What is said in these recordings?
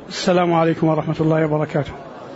السلام عليكم ورحمة الله وبركاته.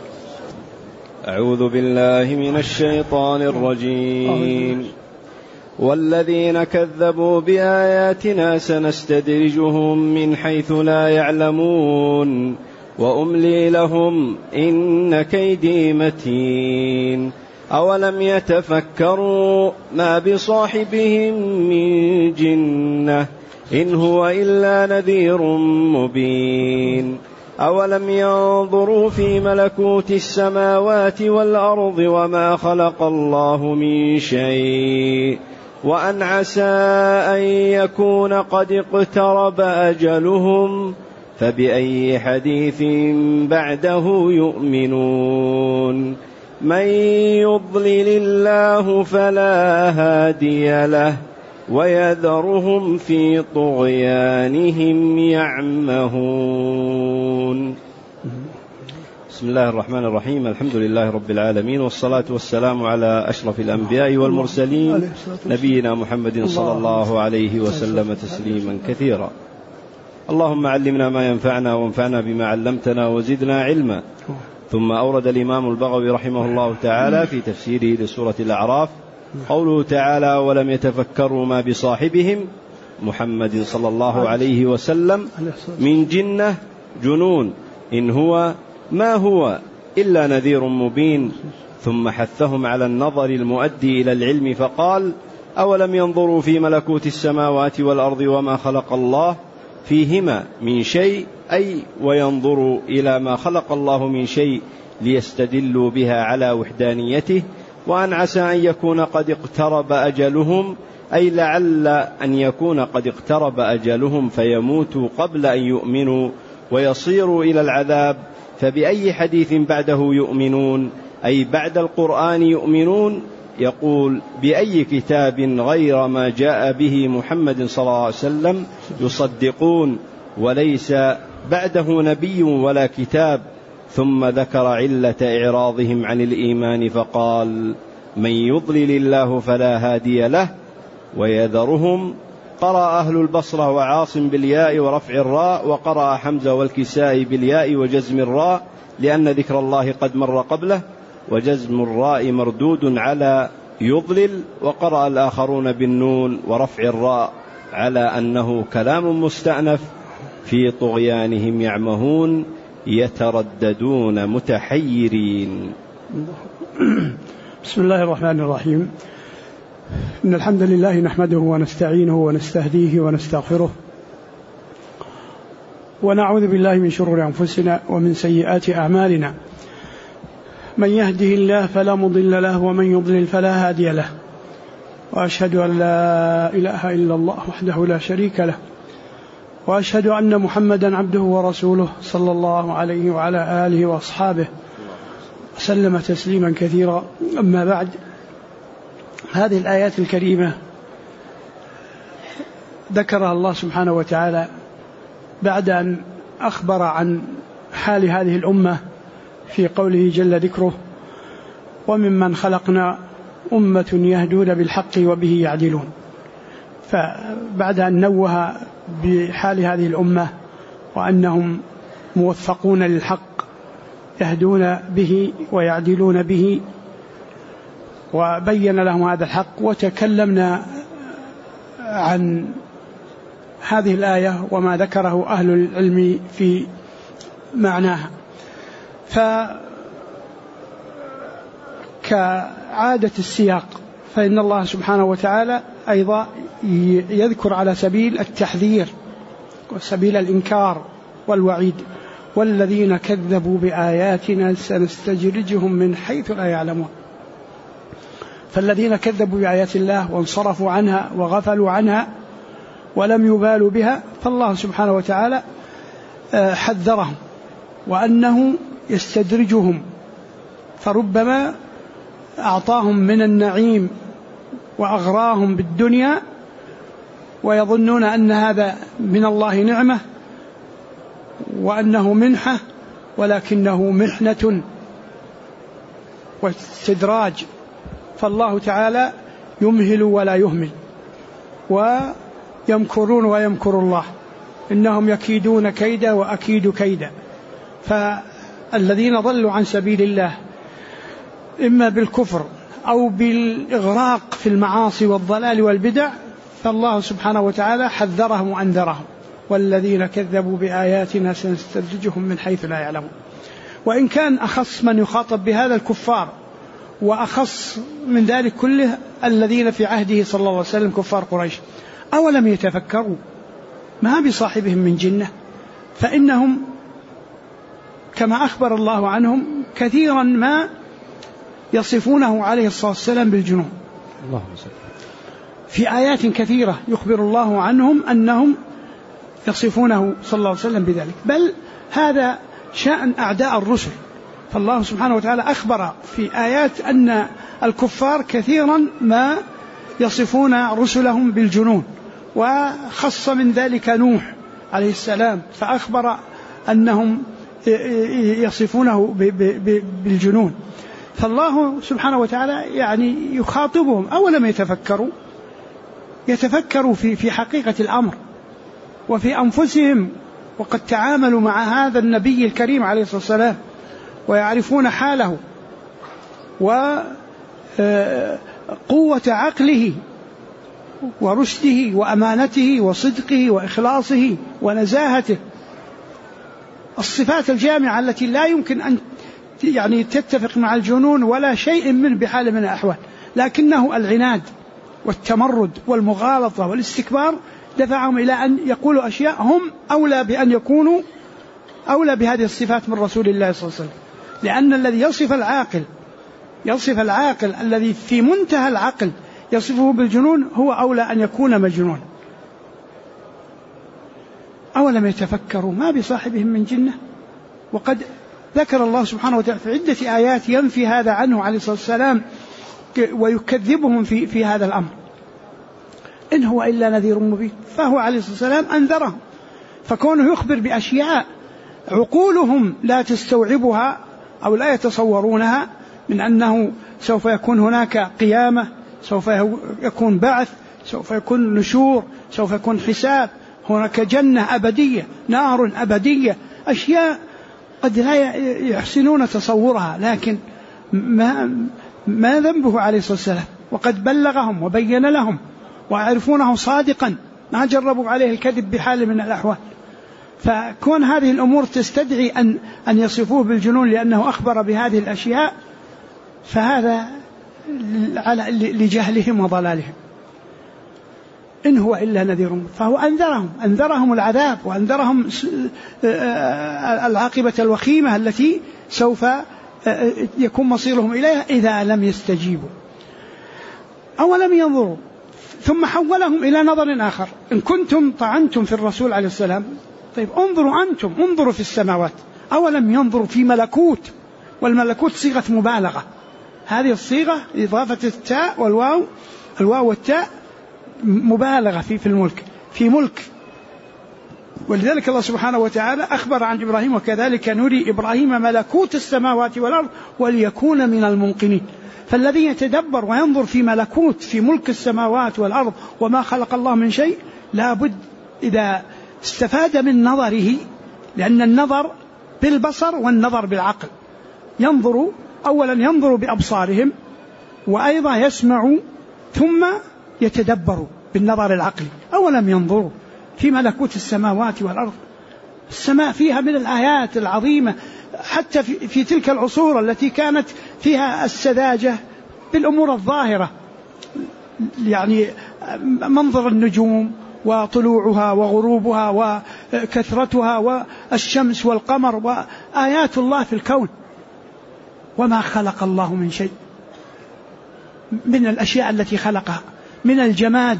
أعوذ بالله من الشيطان الرجيم. والذين كذبوا بآياتنا سنستدرجهم من حيث لا يعلمون وأملي لهم إن كيدي متين. أولم يتفكروا ما بصاحبهم من جنة إن هو إلا نذير مبين. أولم ينظروا في ملكوت السماوات والأرض وما خلق الله من شيء وأن عسى أن يكون قد اقترب أجلهم فبأي حديث بعده يؤمنون. من يضلل الله فلا هادي له ويذرهم في طغيانهم يعمهون. بسم الله الرحمن الرحيم. الحمد لله رب العالمين، والصلاة والسلام على أشرف الأنبياء والمرسلين نبينا محمد صلى الله عليه وسلم تسليما كثيرا. اللهم علمنا ما ينفعنا وانفعنا بما علمتنا وزدنا علما. ثم أورد الإمام البغوي رحمه الله تعالى في تفسيره لسورة الأعراف قوله تعالى: ولم يتفكروا ما بصاحبهم محمد صلى الله عليه وسلم من جنة جنون إن هو ما هو إلا نذير مبين. ثم حثهم على النظر المؤدي إلى العلم فقال: أولم ينظروا في ملكوت السماوات والأرض وما خلق الله فيهما من شيء، أي وينظروا إلى ما خلق الله من شيء ليستدلوا بها على وحدانيته. وأن عسى أن يكون قد اقترب أجلهم، أي لعل أن يكون قد اقترب أجلهم فيموتوا قبل أن يؤمنوا ويصيروا إلى العذاب. فبأي حديث بعده يؤمنون، أي بعد القرآن يؤمنون. يقول: بأي كتاب غير ما جاء به محمد صلى الله عليه وسلم يصدقون، وليس بعده نبي ولا كتاب. ثم ذكر علة إعراضهم عن الإيمان فقال: من يضلل الله فلا هادي له ويذرهم. قرأ أهل البصرة وعاصم بالياء ورفع الراء، وقرأ حمزة والكسائي بالياء وجزم الراء لأن ذكر الله قد مر قبله، وجزم الراء مردود على يضلل. وقرأ الآخرون بالنون ورفع الراء على أنه كلام مستأنف في طغيانهم يعمهون يترددون متحيرين. بسم الله الرحمن الرحيم. إن الحمد لله نحمده ونستعينه ونستهديه ونستغفره، ونعوذ بالله من شرور أنفسنا ومن سيئات أعمالنا. من يهده الله فلا مضل له ومن يضلل فلا هادي له، وأشهد أن لا إله إلا الله وحده لا شريك له، وأشهد أن محمدا عبده ورسوله صلى الله عليه وعلى آله وأصحابه وسلم تسليما كثيرا. أما بعد، هذه الآيات الكريمة ذكرها الله سبحانه وتعالى بعد أن أخبر عن حال هذه الأمة في قوله جل ذكره: وممن خلقنا أمة يهدون بالحق وبه يعدلون. فبعد أن نوه بحال هذه الأمة وأنهم موفقون للحق يهدون به ويعدلون به، وبين لهم هذا الحق، وتكلمنا عن هذه الآية وما ذكره أهل العلم في معناها. فكعادة السياق فإن الله سبحانه وتعالى أيضا يذكر على سبيل التحذير وسبيل الإنكار والوعيد: والذين كذبوا بآياتنا سنستدرجهم من حيث لا يعلمون. فالذين كذبوا بآيات الله وانصرفوا عنها وغفلوا عنها ولم يبالوا بها، فالله سبحانه وتعالى حذرهم وأنه يستدرجهم، فربما أعطاهم من النعيم وأغراهم بالدنيا ويظنون أن هذا من الله نعمة وأنه منحة، ولكنه محنة واستدراج. فالله تعالى يمهل ولا يهمل، ويمكرون ويمكر الله، إنهم يكيدون كيدا وأكيد كيدا. فالذين ضلوا عن سبيل الله إما بالكفر أو بالإغراق في المعاصي والضلال والبدع، فالله سبحانه وتعالى حذرهم وأنذرهم: والذين كذبوا بآياتنا سنستدرجهم من حيث لا يعلمون. وإن كان أخص من يخاطب بهذا الكفار، وأخص من ذلك كله الذين في عهده صلى الله عليه وسلم كفار قريش. أولم يتفكروا ما بصاحبهم من جنة، فإنهم كما أخبر الله عنهم كثيرا ما يصفونه عليه الصلاة والسلام بالجنون. في آيات كثيرة يخبر الله عنهم أنهم يصفونه صلى الله عليه وسلم بذلك، بل هذا شأن أعداء الرسل. فالله سبحانه وتعالى أخبر في آيات أن الكفار كثيرا ما يصفون رسلهم بالجنون، وخص من ذلك نوح عليه السلام فأخبر أنهم يصفونه بالجنون. فالله سبحانه وتعالى يعني يخاطبهم: أولم يتفكروا في حقيقة الأمر وفي أنفسهم، وقد تعاملوا مع هذا النبي الكريم عليه الصلاة والسلام ويعرفون حاله وقوة عقله ورشده وأمانته وصدقه وإخلاصه ونزاهته، الصفات الجامعة التي لا يمكن أن يعني تتفق مع الجنون ولا شيء منه بحال من الأحوال، لكنه العناد والتمرد والمغالطة والاستكبار دفعهم إلى أن يقولوا أشياء هم أولى بأن يكونوا أولى بهذه الصفات من رسول الله صلى الله عليه وسلم. لأن الذي يصف العاقل الذي في منتهى العقل يصفه بالجنون هو أولى أن يكون مجنون. أولم يتفكروا ما بصاحبهم من جنة. وقد ذكر الله سبحانه وتعالى في عدة آيات ينفي هذا عنه عليه الصلاة والسلام ويكذبهم في هذا الأمر. إن هو إلا نذير مبين، فهو عليه الصلاة والسلام أنذرهم. فكونه يخبر بأشياء عقولهم لا تستوعبها أو لا يتصورونها، من أنه سوف يكون هناك قيامة، سوف يكون بعث، سوف يكون نشور، سوف يكون حساب، هناك جنة أبدية، نار أبدية، أشياء قد لا يحسنون تصورها، لكن ما ذنبه عليه الصلاة والسلام، وقد بلغهم وبين لهم ويعرفونه صادقا، ما جربوا عليه الكذب بحال من الأحوال. فكون هذه الأمور تستدعي أن يصفوه بالجنون لأنه أخبر بهذه الأشياء، فهذا لجهلهم وضلالهم. إن هو إلا نذير، فهو أنذرهم العذاب وأنذرهم العاقبة الوخيمة التي سوف يكون مصيرهم إليها إذا لم يستجيبوا. أولم ينظروا، ثم حولهم إلى نظر آخر. إن كنتم طعنتم في الرسول عليه السلام، طيب انظروا في السماوات. أولم ينظروا في ملكوت، والملكوت صيغة مبالغة، هذه الصيغة إضافة التاء والواو، الواو والتاء مبالغة في الملك، في ملك. ولذلك الله سبحانه وتعالى أخبر عن إبراهيم: وكذلك نري إبراهيم ملكوت السماوات والأرض وليكون من الموقنين. فالذي يتدبر وينظر في ملكوت، في ملك السماوات والأرض وما خلق الله من شيء، لابد إذا استفاد من نظره، لأن النظر بالبصر والنظر بالعقل، أولا ينظر بأبصارهم، وأيضا يسمع، ثم يتدبر بالنظر العقلي. أولم ينظروا في ملكوت السماوات والأرض، السماء فيها من الآيات العظيمة، حتى في تلك العصور التي كانت فيها السذاجة بالأمور الظاهرة، يعني منظر النجوم وطلوعها وغروبها وكثرتها والشمس والقمر وآيات الله في الكون. وما خلق الله من شيء من الأشياء التي خلقها، من الجماد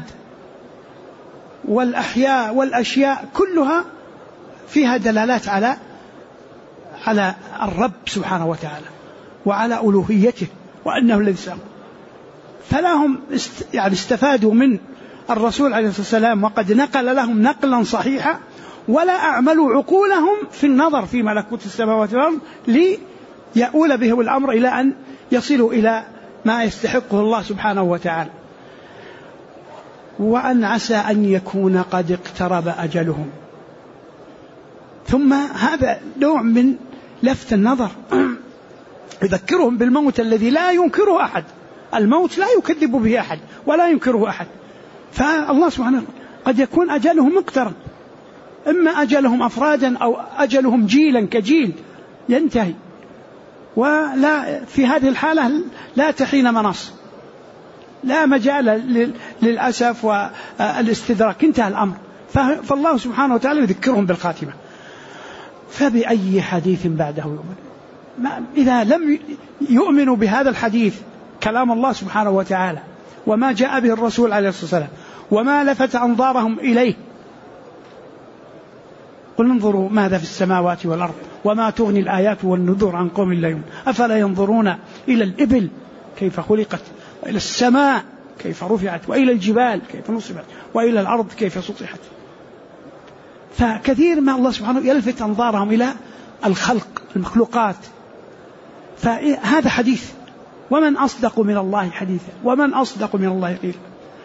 والأحياء والأشياء كلها فيها دلالات على الرب سبحانه وتعالى وعلى ألوهيته وأنه الذي سبحانه. فلهم يعني استفادوا من الرسول عليه الصلاة والسلام، وقد نقل لهم نقلا صحيحا، ولا أعملوا عقولهم في النظر في ملكوت السماوات والأرض ليؤول بهم الأمر إلى أن يصلوا إلى ما يستحقه الله سبحانه وتعالى. وأن عسى أن يكون قد اقترب أجلهم. ثم هذا نوع من لفت النظر يذكرهم بالموت الذي لا ينكره أحد. الموت لا يكذب به أحد ولا ينكره أحد. فالله سبحانه قد يكون أجلهم مقترب، إما أجلهم أفرادا أو أجلهم جيلا كجيل ينتهي، ولا في هذه الحالة لا تحين مناص، لا مجال للأسف والاستدراك، انتهى الأمر. فالله سبحانه وتعالى يذكرهم بالخاتمة. فبأي حديث بعده يؤمن؟ إذا لم يؤمنوا بهذا الحديث كلام الله سبحانه وتعالى وما جاء به الرسول عليه الصلاة والسلام وما لفت أنظارهم إليه، قل انظروا ماذا في السماوات والأرض وما تغني الآيات والنذر عن قوم لا يؤمنون أفلا ينظرون إلى الإبل كيف خلقت، وإلى السماء كيف رفعت، وإلى الجبال كيف نصبت، وإلى الأرض كيف سطحت. فكثير ما الله سبحانه يلفت أنظارهم إلى الخلق المخلوقات. فهذا حديث، ومن أصدق من الله حديثا ومن أصدق من الله قيلا.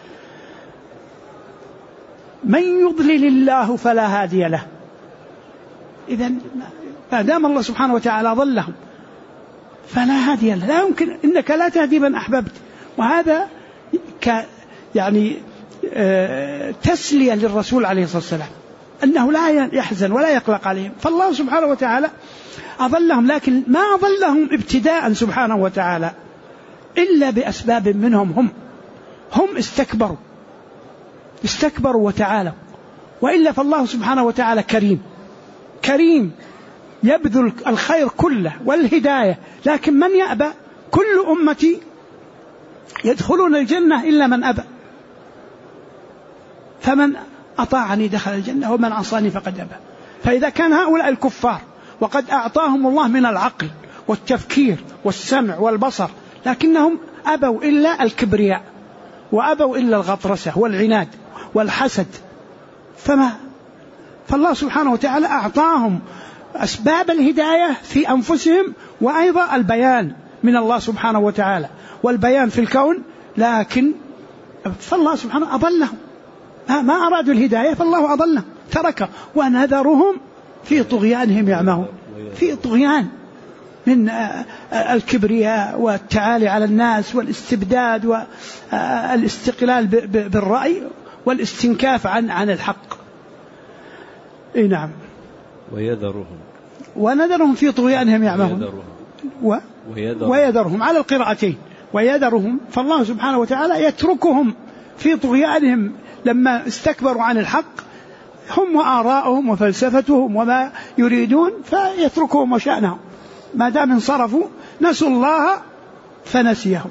من يضلل الله فلا هادي له. إذن ما دام الله سبحانه وتعالى ضلهم فلا هادي له، لا يمكن، إنك لا تهدي من أحببت. وهذا يعني تسلية للرسول عليه الصلاة والسلام أنه لا يحزن ولا يقلق عليهم. فالله سبحانه وتعالى أضلهم، لكن ما أضلهم ابتداء سبحانه وتعالى إلا بأسباب منهم. هم استكبروا وتعالوا، وإلا فالله سبحانه وتعالى كريم يبذل الخير كله والهداية، لكن من يأبى؟ كل أمتي يدخلون الجنة إلا من أبى، فمن أطاعني دخل الجنة ومن عصاني فقد أبى. فإذا كان هؤلاء الكفار وقد أعطاهم الله من العقل والتفكير والسمع والبصر، لكنهم أبوا إلا الكبرياء، وأبوا إلا الغطرسة والعناد والحسد، فالله سبحانه وتعالى أعطاهم أسباب الهداية في أنفسهم، وأيضا البيان من الله سبحانه وتعالى والبيان في الكون، لكن فالله سبحانه أضلهم، ما أرادوا الهداية فالله أضلهم تركه ونذرهم في طغيانهم يعمهون، في طغيان من الكبرياء والتعالي على الناس والاستبداد والاستقلال بالرأي والاستنكاف عن الحق. نعم. ونذرهم في طغيانهم يعمهون ويذرهم على القراءتين ويذرهم. فالله سبحانه وتعالى يتركهم في طغيانهم لما استكبروا عن الحق، هم وآراءهم وفلسفتهم وما يريدون، فيتركهم وشأنهم ما دام انصرفوا، نسوا الله فنسيهم.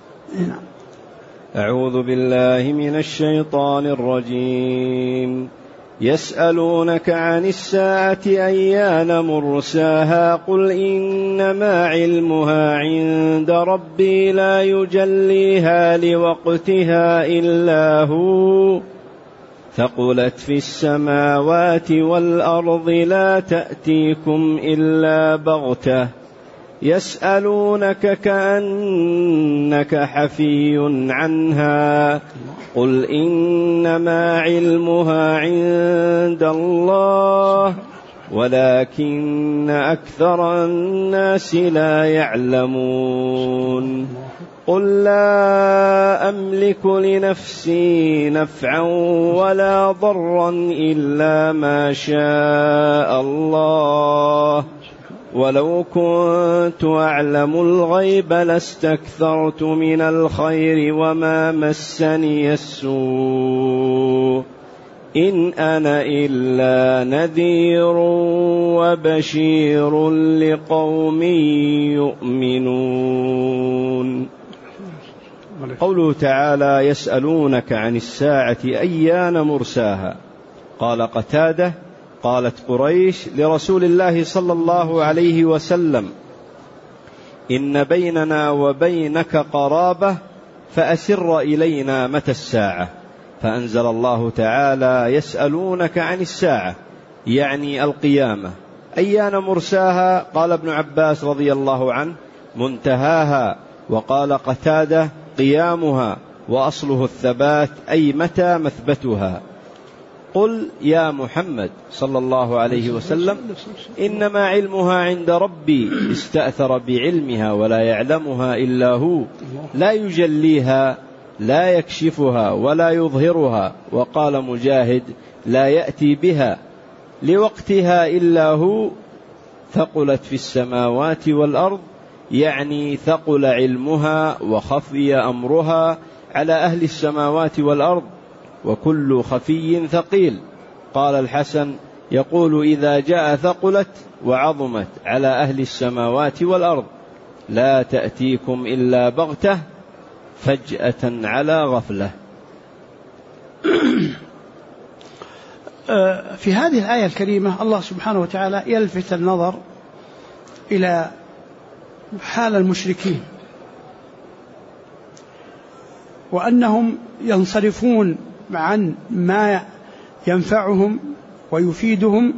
أعوذ بالله من الشيطان الرجيم. يسألونك عن الساعة أيان مرساها قل إنما علمها عند ربي لا يجليها لوقتها إلا هو ثقلت في السماوات والأرض لا تأتيكم إلا بغتة يسألونك كأنك حفي عنها قل إنما علمها عند الله ولكن أكثر الناس لا يعلمون. قل لا أملك لنفسي نفعا ولا ضرا إلا ما شاء الله ولو كنت أعلم الغيب لاستكثرت من الخير وما مسني السوء إن أنا إلا نذير وبشير لقوم يؤمنون. قوله تعالى يسألونك عن الساعة أيان مرساها. قال قتادة قالت قريش لرسول الله صلى الله عليه وسلم إن بيننا وبينك قرابة فأسر إلينا متى الساعة. فأنزل الله تعالى يسألونك عن الساعة يعني القيامة أيان مرساها. قال ابن عباس رضي الله عنه منتهاها، وقال قتادة قيامها وأصله الثبات أي متى مثبتها. قل يا محمد صلى الله عليه وسلم إنما علمها عند ربي استأثر بعلمها ولا يعلمها إلا هو لا يجليها لا يكشفها ولا يظهرها. وقال مجاهد لا يأتي بها لوقتها إلا هو ثقلت في السماوات والأرض، يعني ثقل علمها وخفي أمرها على أهل السماوات والأرض، وكل خفي ثقيل. قال الحسن يقول إذا جاء ثقلت وعظمت على أهل السماوات والأرض لا تأتيكم إلا بغتة فجأة على غفلة. في هذه الآية الكريمة الله سبحانه وتعالى يلفت النظر إلى حال المشركين، وأنهم ينصرفون عن ما ينفعهم ويفيدهم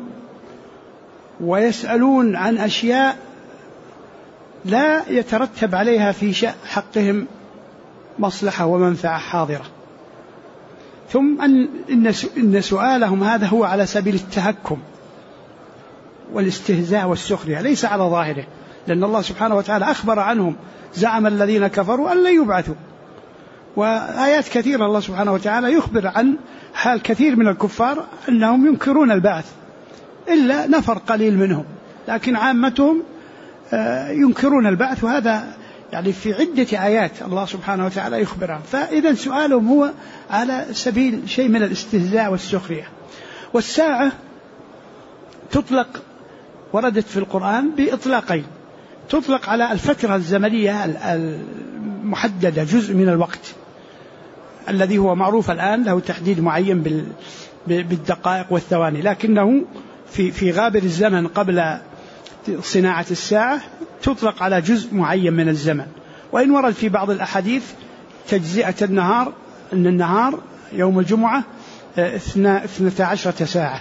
ويسألون عن أشياء لا يترتب عليها في حقهم مصلحة ومنفعة حاضرة. ثم إن سؤالهم هذا هو على سبيل التهكم والاستهزاء والسخرية، ليس على ظاهره، لأن الله سبحانه وتعالى أخبر عنهم زعم الذين كفروا أن لن يبعثوا. وآيات كثيرة الله سبحانه وتعالى يخبر عن حال كثير من الكفار أنهم ينكرون البعث، إلا نفر قليل منهم، لكن عامتهم ينكرون البعث، وهذا يعني في عدة آيات الله سبحانه وتعالى يخبر عنه. فإذا سؤالهم هو على سبيل شيء من الاستهزاء والسخرية. والساعة تطلق، وردت في القرآن بإطلاقين، تطلق على الفترة الزمنية المحددة، جزء من الوقت الذي هو معروف الآن، له تحديد معين بالدقائق والثواني، لكنه في غابر الزمن قبل صناعة الساعة تطلق على جزء معين من الزمن. وإن ورد في بعض الأحاديث تجزئة النهار، أن النهار يوم الجمعة 12 ساعة،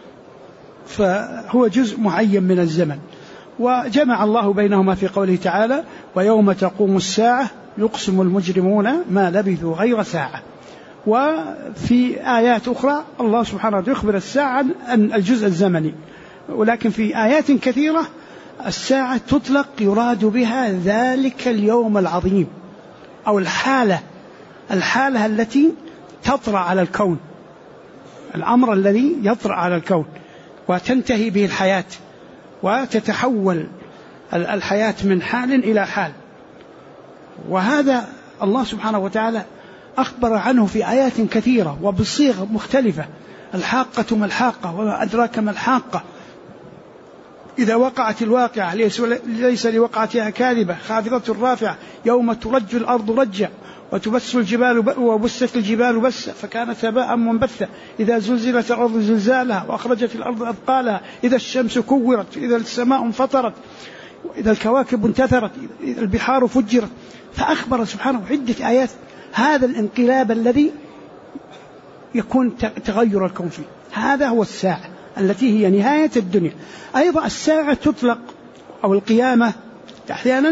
فهو جزء معين من الزمن. وجمع الله بينهما في قوله تعالى ويوم تقوم الساعة يقسم المجرمون ما لبثوا غير ساعة. وفي آيات أخرى الله سبحانه وتعالى يخبر الساعة عن الجزء الزمني، ولكن في آيات كثيرة الساعة تطلق يراد بها ذلك اليوم العظيم، أو الحالة التي تطرأ على الكون، الأمر الذي يطرأ على الكون وتنتهي به الحياة، وتتحول الحياة من حال إلى حال. وهذا الله سبحانه وتعالى أخبر عنه في آيات كثيرة وبصيغ مختلفة. الحاقة ما الحاقة وما أدراك ما الحاقة، إذا وقعت الواقعة ليس لوقعتها كاذبة خافضة رافعة، يوم ترج الأرض رجا وبست الجبال بسا فكانت هباء منبثا، إذا زلزلت الأرض زلزالها وأخرجت الأرض أثقالها، إذا الشمس كورت، إذا السماء انفطرت، إذا الكواكب انتثرت، إذا البحار فجرت. فأخبر سبحانه عدة آيات هذا الانقلاب الذي يكون تغير الكون فيه. هذا هو الساعة التي هي نهاية الدنيا. أيضا الساعة تطلق، أو القيامة أحيانا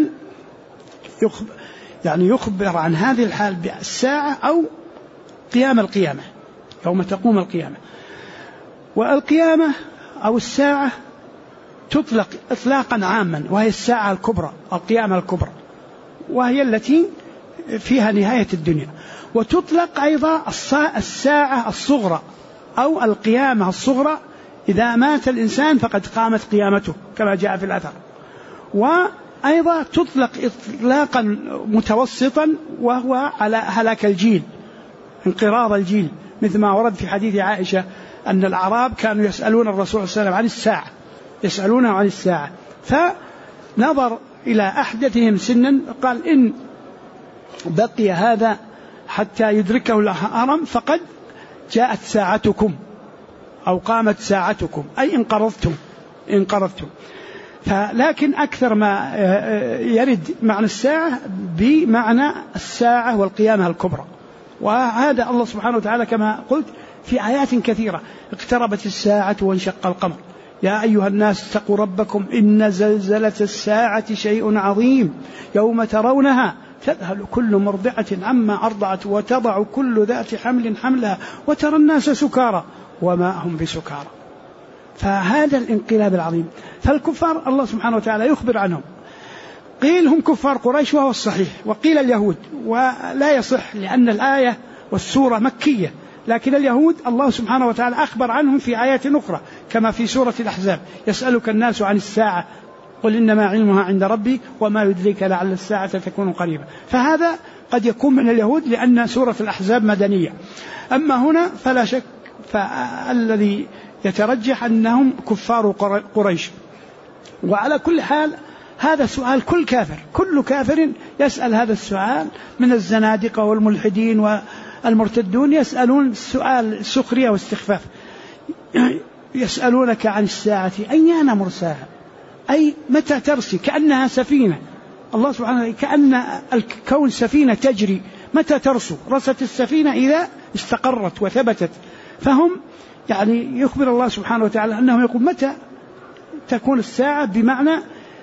يخبر عن هذه الحال بالساعة أو قيام القيامة، يوم تقوم القيامة. والقيامة أو الساعة تطلق إطلاقا عاما، وهي الساعة الكبرى، القيامة الكبرى، وهي التي فيها نهاية الدنيا. وتطلق أيضا الساعة الصغرى أو القيامة الصغرى، إذا مات الإنسان فقد قامت قيامته كما جاء في الأثر. وأيضا تطلق إطلاقا متوسطا، وهو على هلاك الجيل، انقراض الجيل، مثل ما ورد في حديث عائشة أن الأعراب كانوا يسألون الرسول صلى الله عليه وسلم عن الساعة، يسألونه عن الساعة، فنظر إلى أحدثهم سنا قال إن بقي هذا حتى يدركه الهرم فقد جاءت ساعتكم أو قامت ساعتكم، أي انقرضتم. لكن أكثر ما يرد معنى الساعة بمعنى الساعة والقيامة الكبرى. وهذا الله سبحانه وتعالى كما قلت في آيات كثيرة، اقتربت الساعة وانشق القمر، يا أيها الناس اتقوا ربكم إن زلزلة الساعة شيء عظيم يوم ترونها تذهل كل مرضعة عما أرضعت وتضع كل ذات حمل حملها وترى الناس سكارى وما هم بسكارى. فهذا الانقلاب العظيم. فالكفار الله سبحانه وتعالى يخبر عنهم، قيل هم كفار قريش وهو الصحيح، وقيل اليهود، ولا يصح لأن الآية والسورة مكية، لكن اليهود الله سبحانه وتعالى أخبر عنهم في آيات أخرى كما في سورة الأحزاب: يسألك الناس عن الساعة قل إنما علمها عند ربي وما يدريك لعل الساعة تكون قريبا. فهذا قد يكون من اليهود لأن سورة الأحزاب مدنية. أما هنا فلا شك، فالذي يترجح أنهم كفار قريش. وعلى كل حال هذا سؤال كل كافر يسأل هذا السؤال من الزنادقة والملحدين والمرتدون، يسألون سؤال سخرية واستخفاف. يسألونك عن الساعة أيان مرساها، أي متى ترسي، كأنها سفينة. الله سبحانه كأن الكون سفينة تجري، متى ترسو؟ رست السفينة إذا استقرت وثبتت. فهم يعني يخبر الله سبحانه وتعالى أنه يقول متى تكون الساعة، بمعنى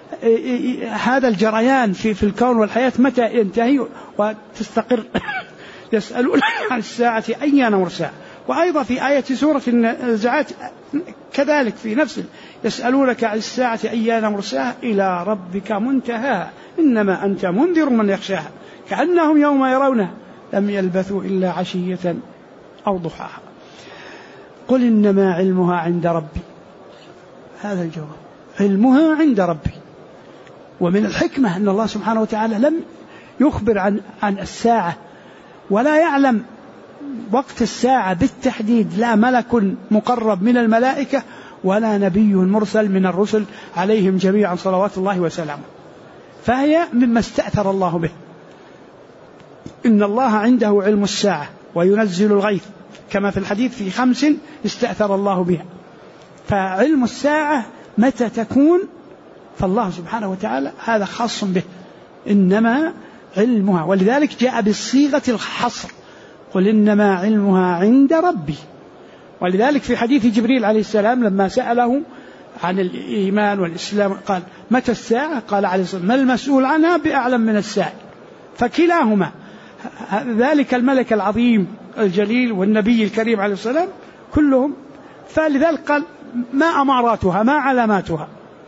هذا الجريان في الكون والحياة متى ينتهي وتستقر. يسألون عن الساعة أيان مرساها. وأيضا في آية سورة النازعات كذلك في نفس: يسألونك عن الساعة أيان مرساها إلى ربك منتهاها إنما أنت منذر من يخشاها كأنهم يوم يرونها لم يلبثوا إلا عشية أو ضحاها. قل إنما علمها عند ربي. هذا الجواب، علمها عند ربي. ومن الحكمة أن الله سبحانه وتعالى لم يخبر عن الساعة، ولا يعلم وقت الساعة بالتحديد لا ملك مقرب من الملائكة ولا نبي مرسل من الرسل عليهم جميعا صلوات الله وسلامه. فهي مما استأثر الله به. إن الله عنده علم الساعة وينزل الغيث، كما في الحديث في 5 استأثر الله بها. فعلم الساعة متى تكون فالله سبحانه وتعالى هذا خاص به، إنما علمها. ولذلك جاء بصيغة الحصر: قل إنما علمها عند ربي. ولذلك في حديث جبريل عليه السلام لما سأله عن الإيمان والإسلام قال: متى الساعة؟ قال عليه الصلاة والسلام: ما المسؤول عنها بأعلم من السائل. فكلاهما، ذلك الملك العظيم الجليل والنبي الكريم عليه السلام كلهم. فلذلك قال: ما أماراتها، ما علاماتها؟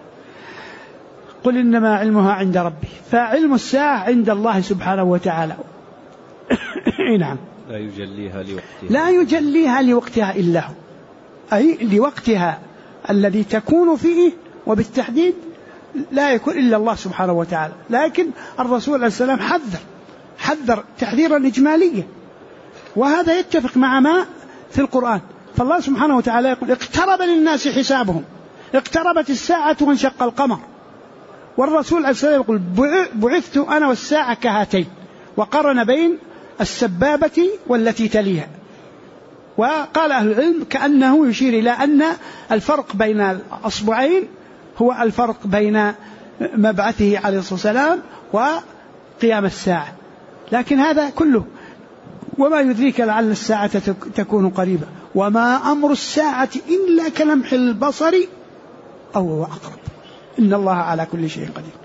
قل إنما علمها عند ربي. فعلم الساعة عند الله سبحانه وتعالى. نعم. لا يجليها لوقتها إلا هو، أي لوقتها الذي تكون فيه، وبالتحديد لا يكون إلا الله سبحانه وتعالى. لكن الرسول عليه السلام حذر تحذيرا إجماليا، وهذا يتفق مع ما في القرآن. فالله سبحانه وتعالى يقول: اقترب للناس حسابهم، اقتربت الساعة وانشق القمر. والرسول عليه السلام يقول: بعثت أنا والساعة كهاتين، وقرن بين السبابة والتي تليها. وقال أهل العلم كأنه يشير إلى أن الفرق بين الأصبعين هو الفرق بين مبعثه عليه الصلاة والسلام وقيام الساعة. لكن هذا كله وما يدريك لعل الساعة تكون قريبة، وما أمر الساعة إلا كلمح البصر أو هو أقرب، إن الله على كل شيء قدير.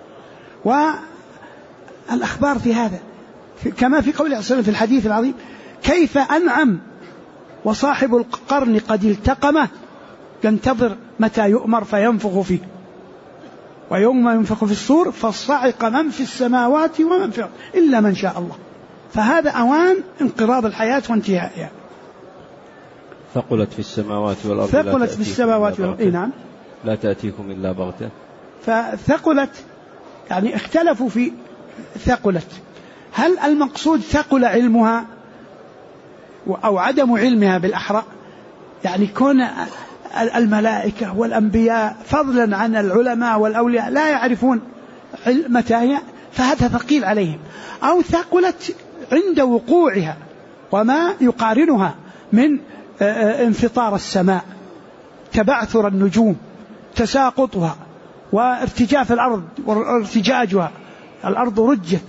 والأخبار في هذا كما في قول الرسول في الحديث العظيم: كيف أنعم وصاحب القرن قد التقمه، ينتظر متى يؤمر فينفخ فيه، ويوم ينفخ في الصور فصعق من في السماوات ومن في الأرض إلا من شاء الله. فهذا أوان انقراض الحياة وانتهائها. ثقلت في السماوات والأرض، ثقلت في السماوات والأرض. نعم، لا تأتيكم إلا بغتة. فثقلت يعني اختلفوا في ثقلت، هل المقصود ثقل علمها أو عدم علمها بالأحرى؟ يعني كون الملائكة والأنبياء فضلا عن العلماء والأولياء لا يعرفون متى هي، فهذا ثقيل عليهم. أو ثقلت عند وقوعها وما يقارنها من انفطار السماء، تبعثر النجوم، تساقطها، وارتجاف الأرض وارتجاجها، الأرض رجت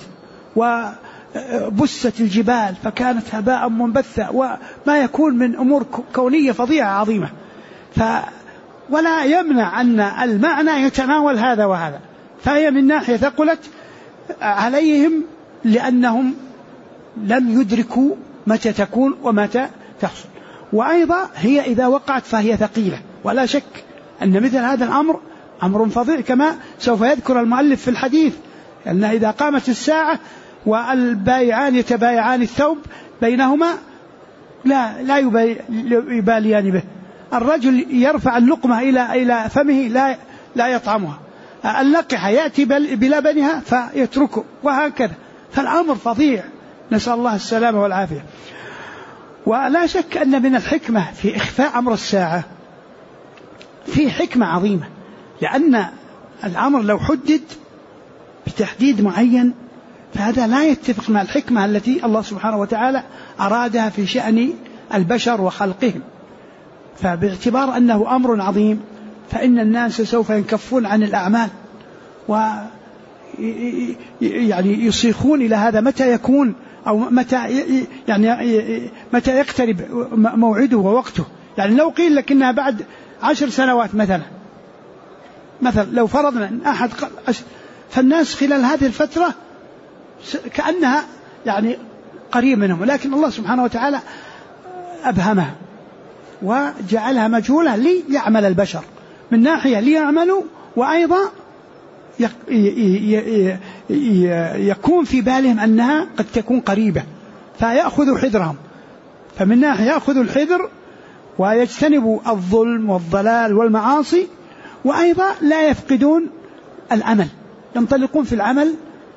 وبست الجبال فكانت هباء منبثا، وما يكون من أمور كونية فظيعة عظيمة. ولا يمنع أن المعنى يتناول هذا وهذا. فهي من ناحية ثقلت عليهم لأنهم لم يدركوا متى تكون ومتى تحصل. وأيضا هي إذا وقعت فهي ثقيلة، ولا شك أن مثل هذا الأمر أمر فظيع، كما سوف يذكر المؤلف في الحديث أن إذا قامت الساعة والبائعان يتبايعان الثوب بينهما لا يباليان به، الرجل يرفع اللقمة إلى فمه لا يطعمها، اللقحة يأتي بلبنها فيتركه، وهكذا. فالأمر فظيع، نسأل الله السلامة والعافية. ولا شك أن من الحكمة في إخفاء أمر الساعة في حكمة عظيمة، لأن الأمر لو حدد بتحديد معين فهذا لا يتفق مع الحكمة التي الله سبحانه وتعالى أرادها في شأن البشر وخلقهم. فباعتبار أنه أمر عظيم فإن الناس سوف ينكفون عن الأعمال يعني يصيخون إلى هذا متى يكون أو متى يقترب موعده ووقته. يعني لو قيل لك إنها بعد 10 سنوات مثلا لو فرضنا أن أحد فالناس خلال هذه الفترة كأنها يعني قريب منهم، ولكن الله سبحانه وتعالى أبهمها وجعلها مجهولة ليعمل البشر من ناحية ليعملوا، وأيضا يكون في بالهم أنها قد تكون قريبة فيأخذوا حذرهم. فمن ناحية يأخذوا الحذر ويجتنبوا الظلم والضلال والمعاصي، وأيضا لا يفقدون العمل، ينطلقون في العمل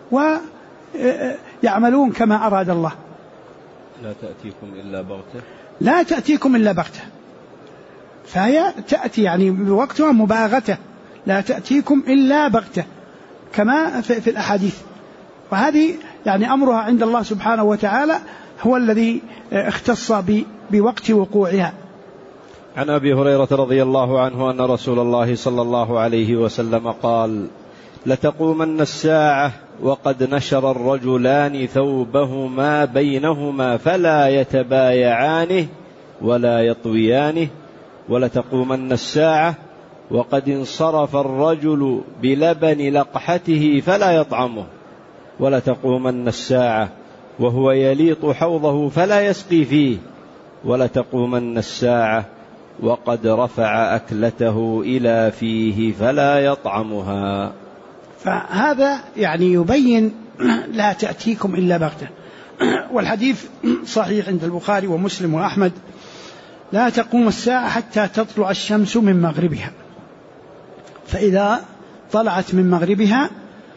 ويعملون كما أراد الله. لا تأتيكم إلا بغتة، لا تأتيكم إلا بغتة، فهي تأتي يعني بوقتها مباغتة، لا تأتيكم إلا بغتة كما في الأحاديث. وهذه يعني أمرها عند الله سبحانه وتعالى هو الذي اختص بوقت وقوعها. عن أبي هريرة رضي الله عنه أن رسول الله صلى الله عليه وسلم قال: لتقومن الساعة وقد نشر الرجلان ثوبهما بينهما فلا يتبايعانه ولا يطويانه، ولتقومن الساعة وقد انصرف الرجل بلبن لقحته فلا يطعمه، ولتقومن الساعة وهو يليط حوضه فلا يسقي فيه، ولتقومن الساعة وقد رفع أكلته إلى فيه فلا يطعمها. فهذا يعني يبين لا تأتيكم إلا بغتة. والحديث صحيح عند البخاري ومسلم وأحمد: لا تقوم الساعة حتى تطلع الشمس من مغربها، فإذا طلعت من مغربها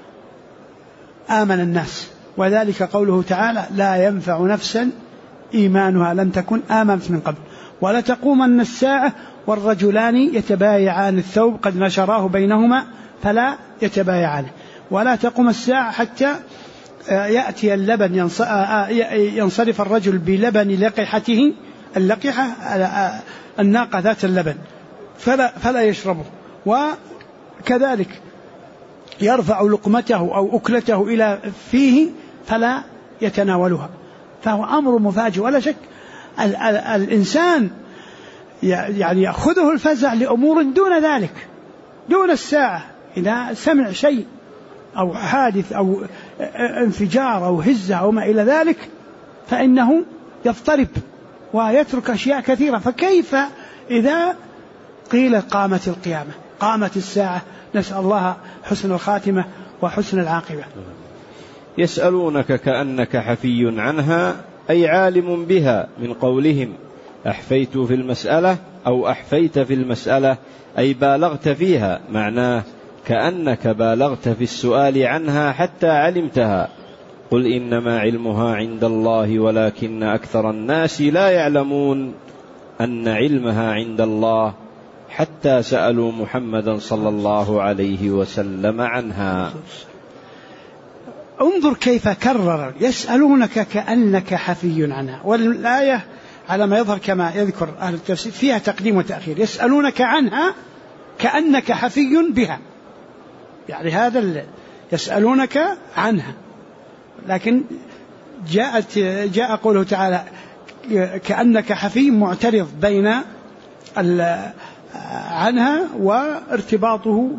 آمن الناس، وذلك قوله تعالى: لا ينفع نفسا إيمانها لم تكن آمنت من قبل. ولا تقومن الساعة والرجلان يتبايعان الثوب قد نشراه بينهما فلا يتبايعانه. ولا تقوم الساعة حتى يأتي اللبن ينصرف الرجل بلبن لقحته، اللقحة الناقة ذات اللبن، فلا يشربه، وكذلك يرفع لقمته أو أكلته إلى فيه فلا يتناولها. فهو أمر مفاجئ، ولا شك الإنسان يعني يأخذه الفزع لأمور دون ذلك، دون الساعة. إذا سمع شيء أو حادث أو انفجار أو هزة أو ما إلى ذلك فإنه يضطرب ويترك أشياء كثيرة. فكيف إذا قيل قامت القيامة، قامت الساعة؟ نسأل الله حسن الخاتمة وحسن العاقبة. يسألونك كأنك حفي عنها، أي عالم بها، من قولهم أحفيت في المسألة أو أحفيت في المسألة، أي بالغت فيها، معناه كأنك بالغت في السؤال عنها حتى علمتها. قل إنما علمها عند الله ولكن أكثر الناس لا يعلمون أن علمها عند الله حتى سألوا محمدا صلى الله عليه وسلم عنها. انظر كيف كرر: يسألونك كأنك حفي عنها. والآية على ما يظهر كما يذكر أهل التفسير فيها تقديم وتأخير. يسألونك عنها كأنك حفي بها، يعني هذا يسألونك عنها، لكن جاء قوله تعالى كأنك حفي معترض بين عنها وارتباطه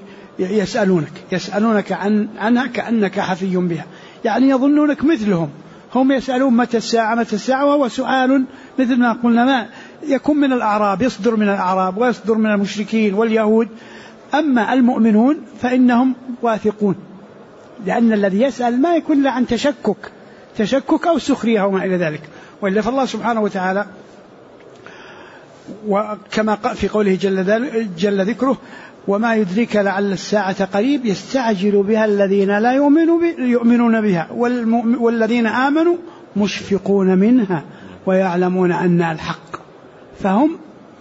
يسألونك عنها كأنك حفي بها، يعني يظنونك مثلهم، هم يسألون متى الساعة، وهو سؤال مثل ما قلنا ما يكون من الأعراب، يصدر من الأعراب ويصدر من المشركين واليهود. أما المؤمنون فإنهم واثقون، لأن الذي يسأل ما يكون إلا عن تشكك أو سخرية أو ما إلى ذلك. وإلا فالله سبحانه وتعالى وكما قال في قوله جل ذكره: وما يدريك لعل الساعة قريب يستعجل بها الذين لا يؤمنون بها والذين آمنوا مشفقون منها ويعلمون أنها الحق. فهم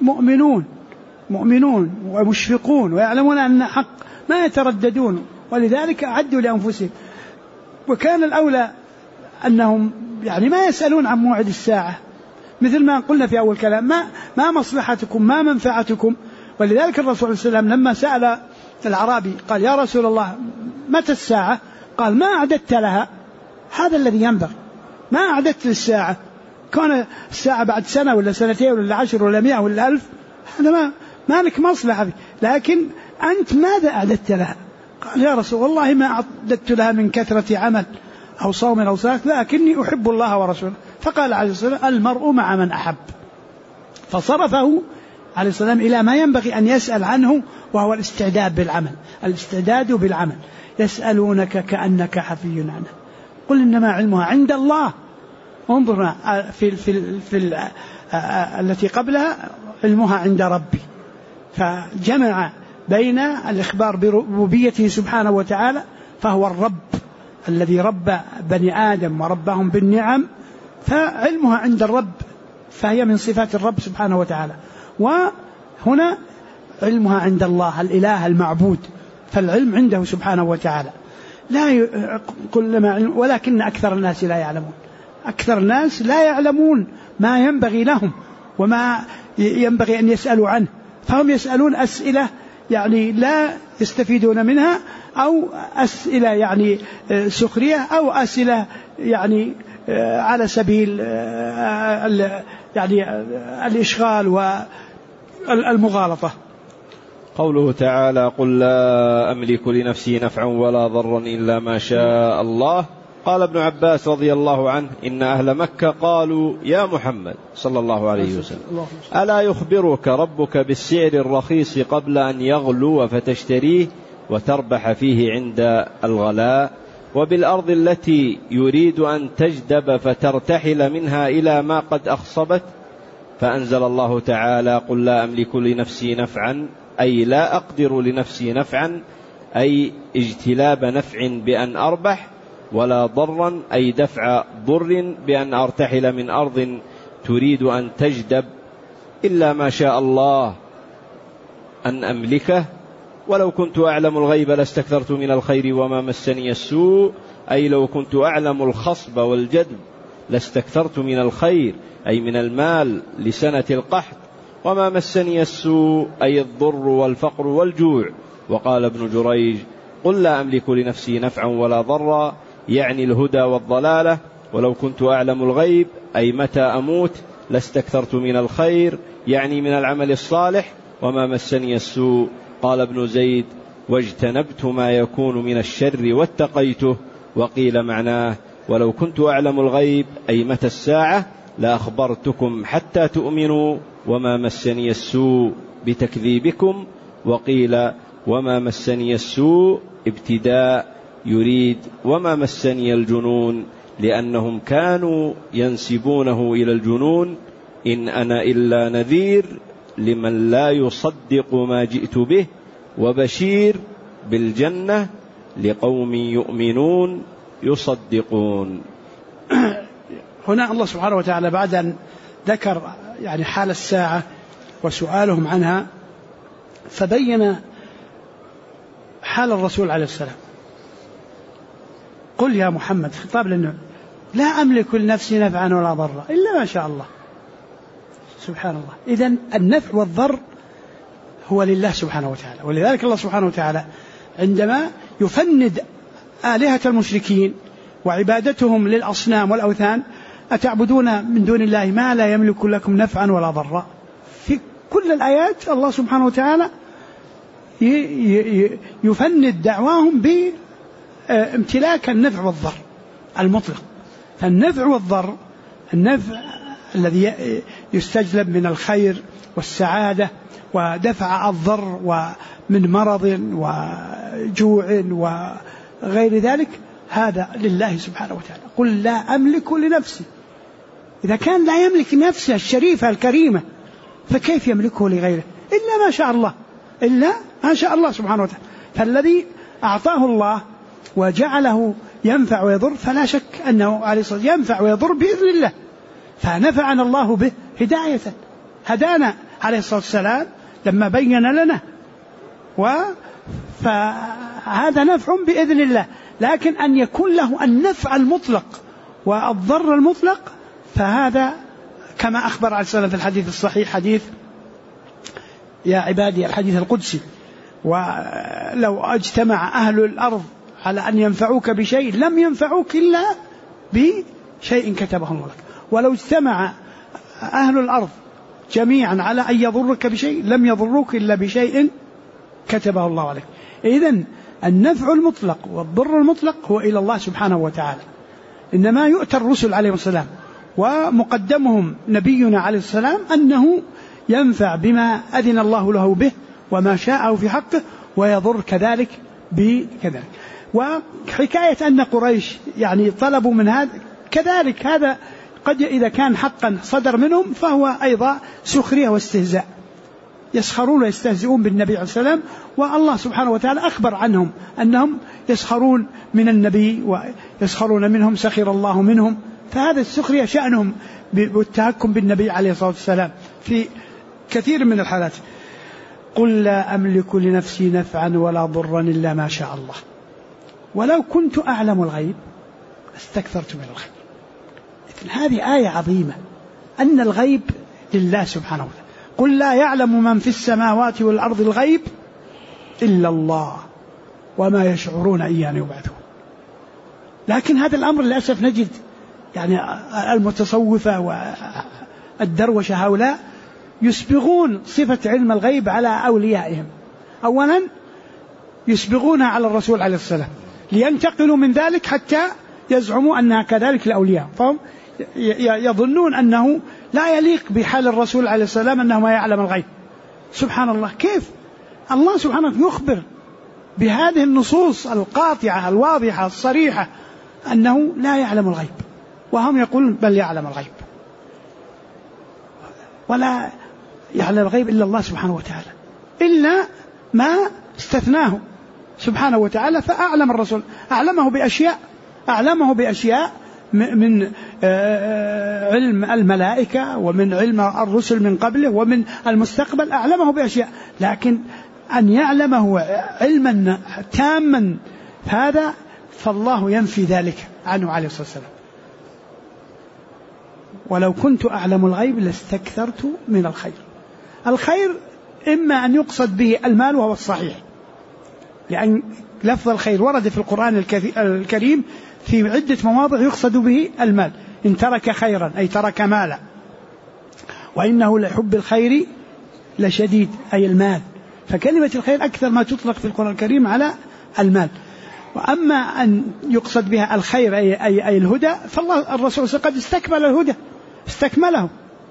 مؤمنون ومشفقون ويعلمون أنها حق، ما يترددون، ولذلك أعدوا لأنفسهم. وكان الأولى أنهم يعني ما يسألون عن موعد الساعة، مثل ما قلنا في أول كلام: ما مصلحتكم، ما منفعتكم. ولذلك الرسول صلى الله عليه وسلم لما سأل الأعرابي قال: يا رسول الله متى الساعة؟ قال: ما أعددت لها. هذا الذي ينبغي، ما أعددت للساعة. كان الساعة بعد سنة ولا سنتين ولا 10 ولا 100 ولا 1000، هذا ما لك مصلحة فيه، لكن أنت ماذا أعددت لها؟ قال: يا رسول الله ما أعددت لها من كثرة عمل أو صوم أو صلاة، لكني أحب الله ورسوله. فقال عليه الصلاة والسلام: المرء مع من أحب. فصرفه عليه الصلاة والسلام إلى ما ينبغي أن يسأل عنه، وهو الاستعداد بالعمل. يسألونك كأنك حفي عنه قل إنما علمها عند الله. انظرنا في التي قبلها: علمها عند ربي. فجمع بين الإخبار بربوبيته سبحانه وتعالى، فهو الرب الذي رب بني آدم وربهم بالنعم، فعلمها عند الرب، فهي من صفات الرب سبحانه وتعالى. وهنا علمها عند الله الإله المعبود، فالعلم عنده سبحانه وتعالى. ولكن أكثر الناس لا يعلمون. أكثر الناس لا يعلمون ما ينبغي لهم وما ينبغي أن يسألوا عنه، فهم يسألون أسئلة يعني لا يستفيدون منها، أو أسئلة يعني سخرية، أو أسئلة يعني على سبيل يعني الإشغال والمغالطة. قوله تعالى: قل لا أملك لنفسي نفعا ولا ضرا إلا ما شاء الله. قال ابن عباس رضي الله عنه: إن أهل مكة قالوا: يا محمد صلى الله عليه وسلم، ألا يخبرك ربك بالسعر الرخيص قبل أن يغلو فتشتريه وتربح فيه عند الغلاء، وبالأرض التي يريد أن تجدب فترتحل منها إلى ما قد أخصبت؟ فأنزل الله تعالى: قل لا أملك لنفسي نفعا، أي لا أقدر لنفسي نفعا، أي اجتلاب نفع بأن أربح، ولا ضرا، أي دفع ضر بأن أرتحل من أرض تريد أن تجدب، إلا ما شاء الله أن أملكه، ولو كنت أعلم الغيب لاستكثرت من الخير وما مسني السوء، أي لو كنت أعلم الخصب والجدب لاستكثرت من الخير، أي من المال لسنة القحط، وما مسني السوء، أي الضر والفقر والجوع. وقال ابن جريج: قل لا أملك لنفسي نفعا ولا ضرا، يعني الهدى والضلالة، ولو كنت أعلم الغيب، أي متى أموت، لاستكثرت من الخير، يعني من العمل الصالح، وما مسني السوء. قال ابن زيد: واجتنبت ما يكون من الشر واتقيته. وقيل معناه: ولو كنت أعلم الغيب، أي متى الساعة، لأخبرتكم حتى تؤمنوا، وما مسني السوء بتكذيبكم. وقيل: وما مسني السوء ابتداء، يريد وما مسني الجنون، لأنهم كانوا ينسبونه إلى الجنون: إن أنا إلا نذير لمن لا يصدق ما جئت به، وبشير بالجنة لقوم يؤمنون يصدقون. هنا الله سبحانه وتعالى بعد أن ذكر يعني حال الساعة وسؤالهم عنها، فبين حال الرسول عليه السلام. قل يا محمد، خطاب للنبي: لا أملك لنفسي نفعا ولا ضرا إلا ما شاء الله. سبحان الله. إذن النفع والضر هو لله سبحانه وتعالى. ولذلك الله سبحانه وتعالى عندما يفند آلهة المشركين وعبادتهم للأصنام والأوثان: أتعبدون من دون الله ما لا يملك لكم نفعا ولا ضرا. في كل الآيات الله سبحانه وتعالى يفند دعواهم بامتلاك النفع والضر المطلق. فالنفع والضر، النفع الذي يستجلب من الخير والسعادة ودفع الضر ومن مرض وجوع وغير ذلك، هذا لله سبحانه وتعالى. قل لا أملك لنفسي. إذا كان لا يملك نفسه الشريفة الكريمة فكيف يملكه لغيره؟ إلا ما شاء الله، إلا ما شاء الله سبحانه وتعالى. فالذي أعطاه الله وجعله ينفع ويضر فلا شك أنه عليه الصلاة والسلام ينفع ويضر بإذن الله، فنفعنا الله به هداية، هدانا عليه الصلاة والسلام لما بين لنا، فهذا نفع بإذن الله. لكن أن يكون له النفع المطلق والضر المطلق فهذا كما أخبر عليه الصلاة والسلام في الحديث الصحيح، حديث يا عبادي، الحديث القدسي: ولو اجتمع أهل الأرض على أن ينفعوك بشيء لم ينفعوك إلا بشيء كتبه الله لك، ولو اجتمع أهل الأرض جميعا على أن يضرك بشيء لم يضروك إلا بشيء كتبه الله عليك. إذن النفع المطلق والضر المطلق هو إلى الله سبحانه وتعالى. إنما يؤتى الرسل عليهم السلام ومقدمهم نبينا عليه السلام أنه ينفع بما أذن الله له به وما شاءه في حقه، ويضر كذلك بكذلك. وحكاية أن قريش يعني طلبوا من هذا كذلك، هذا قد إذا كان حقا صدر منهم فهو أيضا سخرية واستهزاء، يسخرون ويستهزئون بالنبي عليه السلام، والله سبحانه وتعالى أخبر عنهم أنهم يسخرون من النبي ويسخرون منهم، سخر الله منهم. فهذا السخرية شأنهم بالتهكم بالنبي عليه الصلاة والسلام في كثير من الحالات. قل لا أملك لنفسي نفعا ولا ضرا إلا ما شاء الله ولو كنت أعلم الغيب استكثرت من الخير. هذه آية عظيمة، أن الغيب لله سبحانه وتعالى. قل لا يعلم من في السماوات والأرض الغيب إلا الله وما يشعرون أيان يبعثون. لكن هذا الأمر للأسف نجد يعني المتصوفة والدروشة هؤلاء يسبغون صفة علم الغيب على أوليائهم. أولا يسبغونها على الرسول عليه السلام لينتقلوا من ذلك حتى يزعموا أنها كذلك لأولياء، فهم يظنون أنه لا يليق بحال الرسول عليه السلام أنه ما يعلم الغيب. سبحان الله، كيف الله سبحانه يخبر بهذه النصوص القاطعة الواضحة الصريحة أنه لا يعلم الغيب، وهم يقولون بل يعلم الغيب. ولا يعلم الغيب إلا الله سبحانه وتعالى، إلا ما استثناه سبحانه وتعالى. فأعلم الرسول، أعلمه بأشياء من علم الملائكة ومن علم الرسل من قبله ومن المستقبل، أعلمه بأشياء، لكن أن يعلمه علما تاما هذا فالله ينفي ذلك عنه عليه الصلاة والسلام. ولو كنت أعلم الغيب لاستكثرت من الخير. الخير إما أن يقصد به المال وهو الصحيح، لأن لفظ الخير ورد في القرآن الكريم في عدة مواضع يقصد به المال. إن ترك خيرا أي ترك مالا، وإنه لحب الخير لشديد أي المال، فكلمة الخير أكثر ما تطلق في القرآن الكريم على المال. وأما أن يقصد بها الخير أي الهدى، فالله الرسول قد استكمل الهدى، استكمله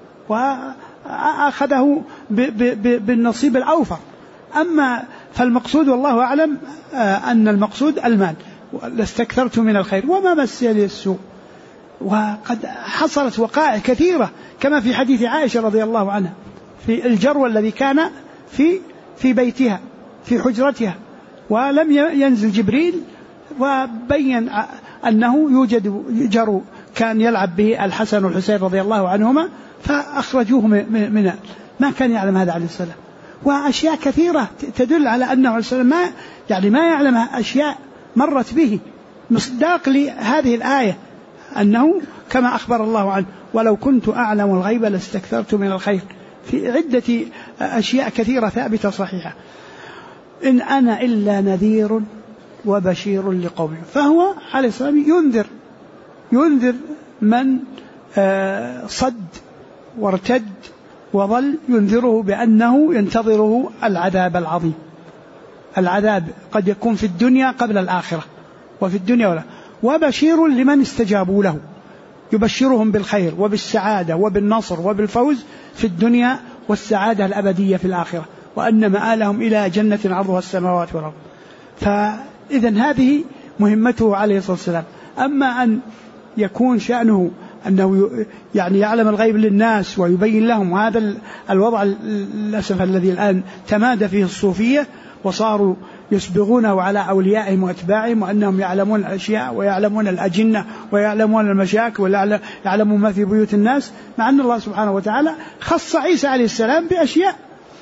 وأخذه بالنصيب الأوفر. أما فالمقصود والله أعلم أن المقصود المال. لاستكثرت من الخير وما مسني السوء. وقد حصلت وقائع كثيرة كما في حديث عائشة رضي الله عنها في الجرو الذي كان في بيتها في حجرتها، ولم ينزل جبريل وبين أنه يوجد جرو كان يلعب به الحسن والحسين رضي الله عنهما، فأخرجوه من ما كان يعلم هذا عليه السلام. وأشياء كثيرة تدل على أنه عليه السلام ما يعلم أشياء مرت به، مصداق لهذه الآية أنه كما أخبر الله عنه ولو كنت أعلم الغيب لاستكثرت من الخير، في عدة أشياء كثيرة ثابتة صحيحة. إن أنا إلا نذير وبشير لقوم. فهو عليه السلام ينذر من صد وارتد وظل، ينذره بأنه ينتظره العذاب العظيم. العذاب قد يكون في الدنيا قبل الآخرة وفي الدنيا ولا، وبشير لمن استجابوا له، يبشرهم بالخير وبالسعادة وبالنصر وبالفوز في الدنيا والسعادة الأبدية في الآخرة، وأن مآلهم إلى جنة عرضها السماوات والأرض. فإذن هذه مهمته عليه الصلاة والسلام. أما أن يكون شأنه أنه يعني يعلم الغيب للناس ويبين لهم، هذا الوضع للأسف الذي الآن تمادى فيه الصوفية وصاروا يسبغونه على أوليائهم وأتباعهم، وأنهم يعلمون الأشياء ويعلمون الأجنة ويعلمون المشاكل ويعلمون ما في بيوت الناس، مع أن الله سبحانه وتعالى خص عيسى عليه السلام بأشياء: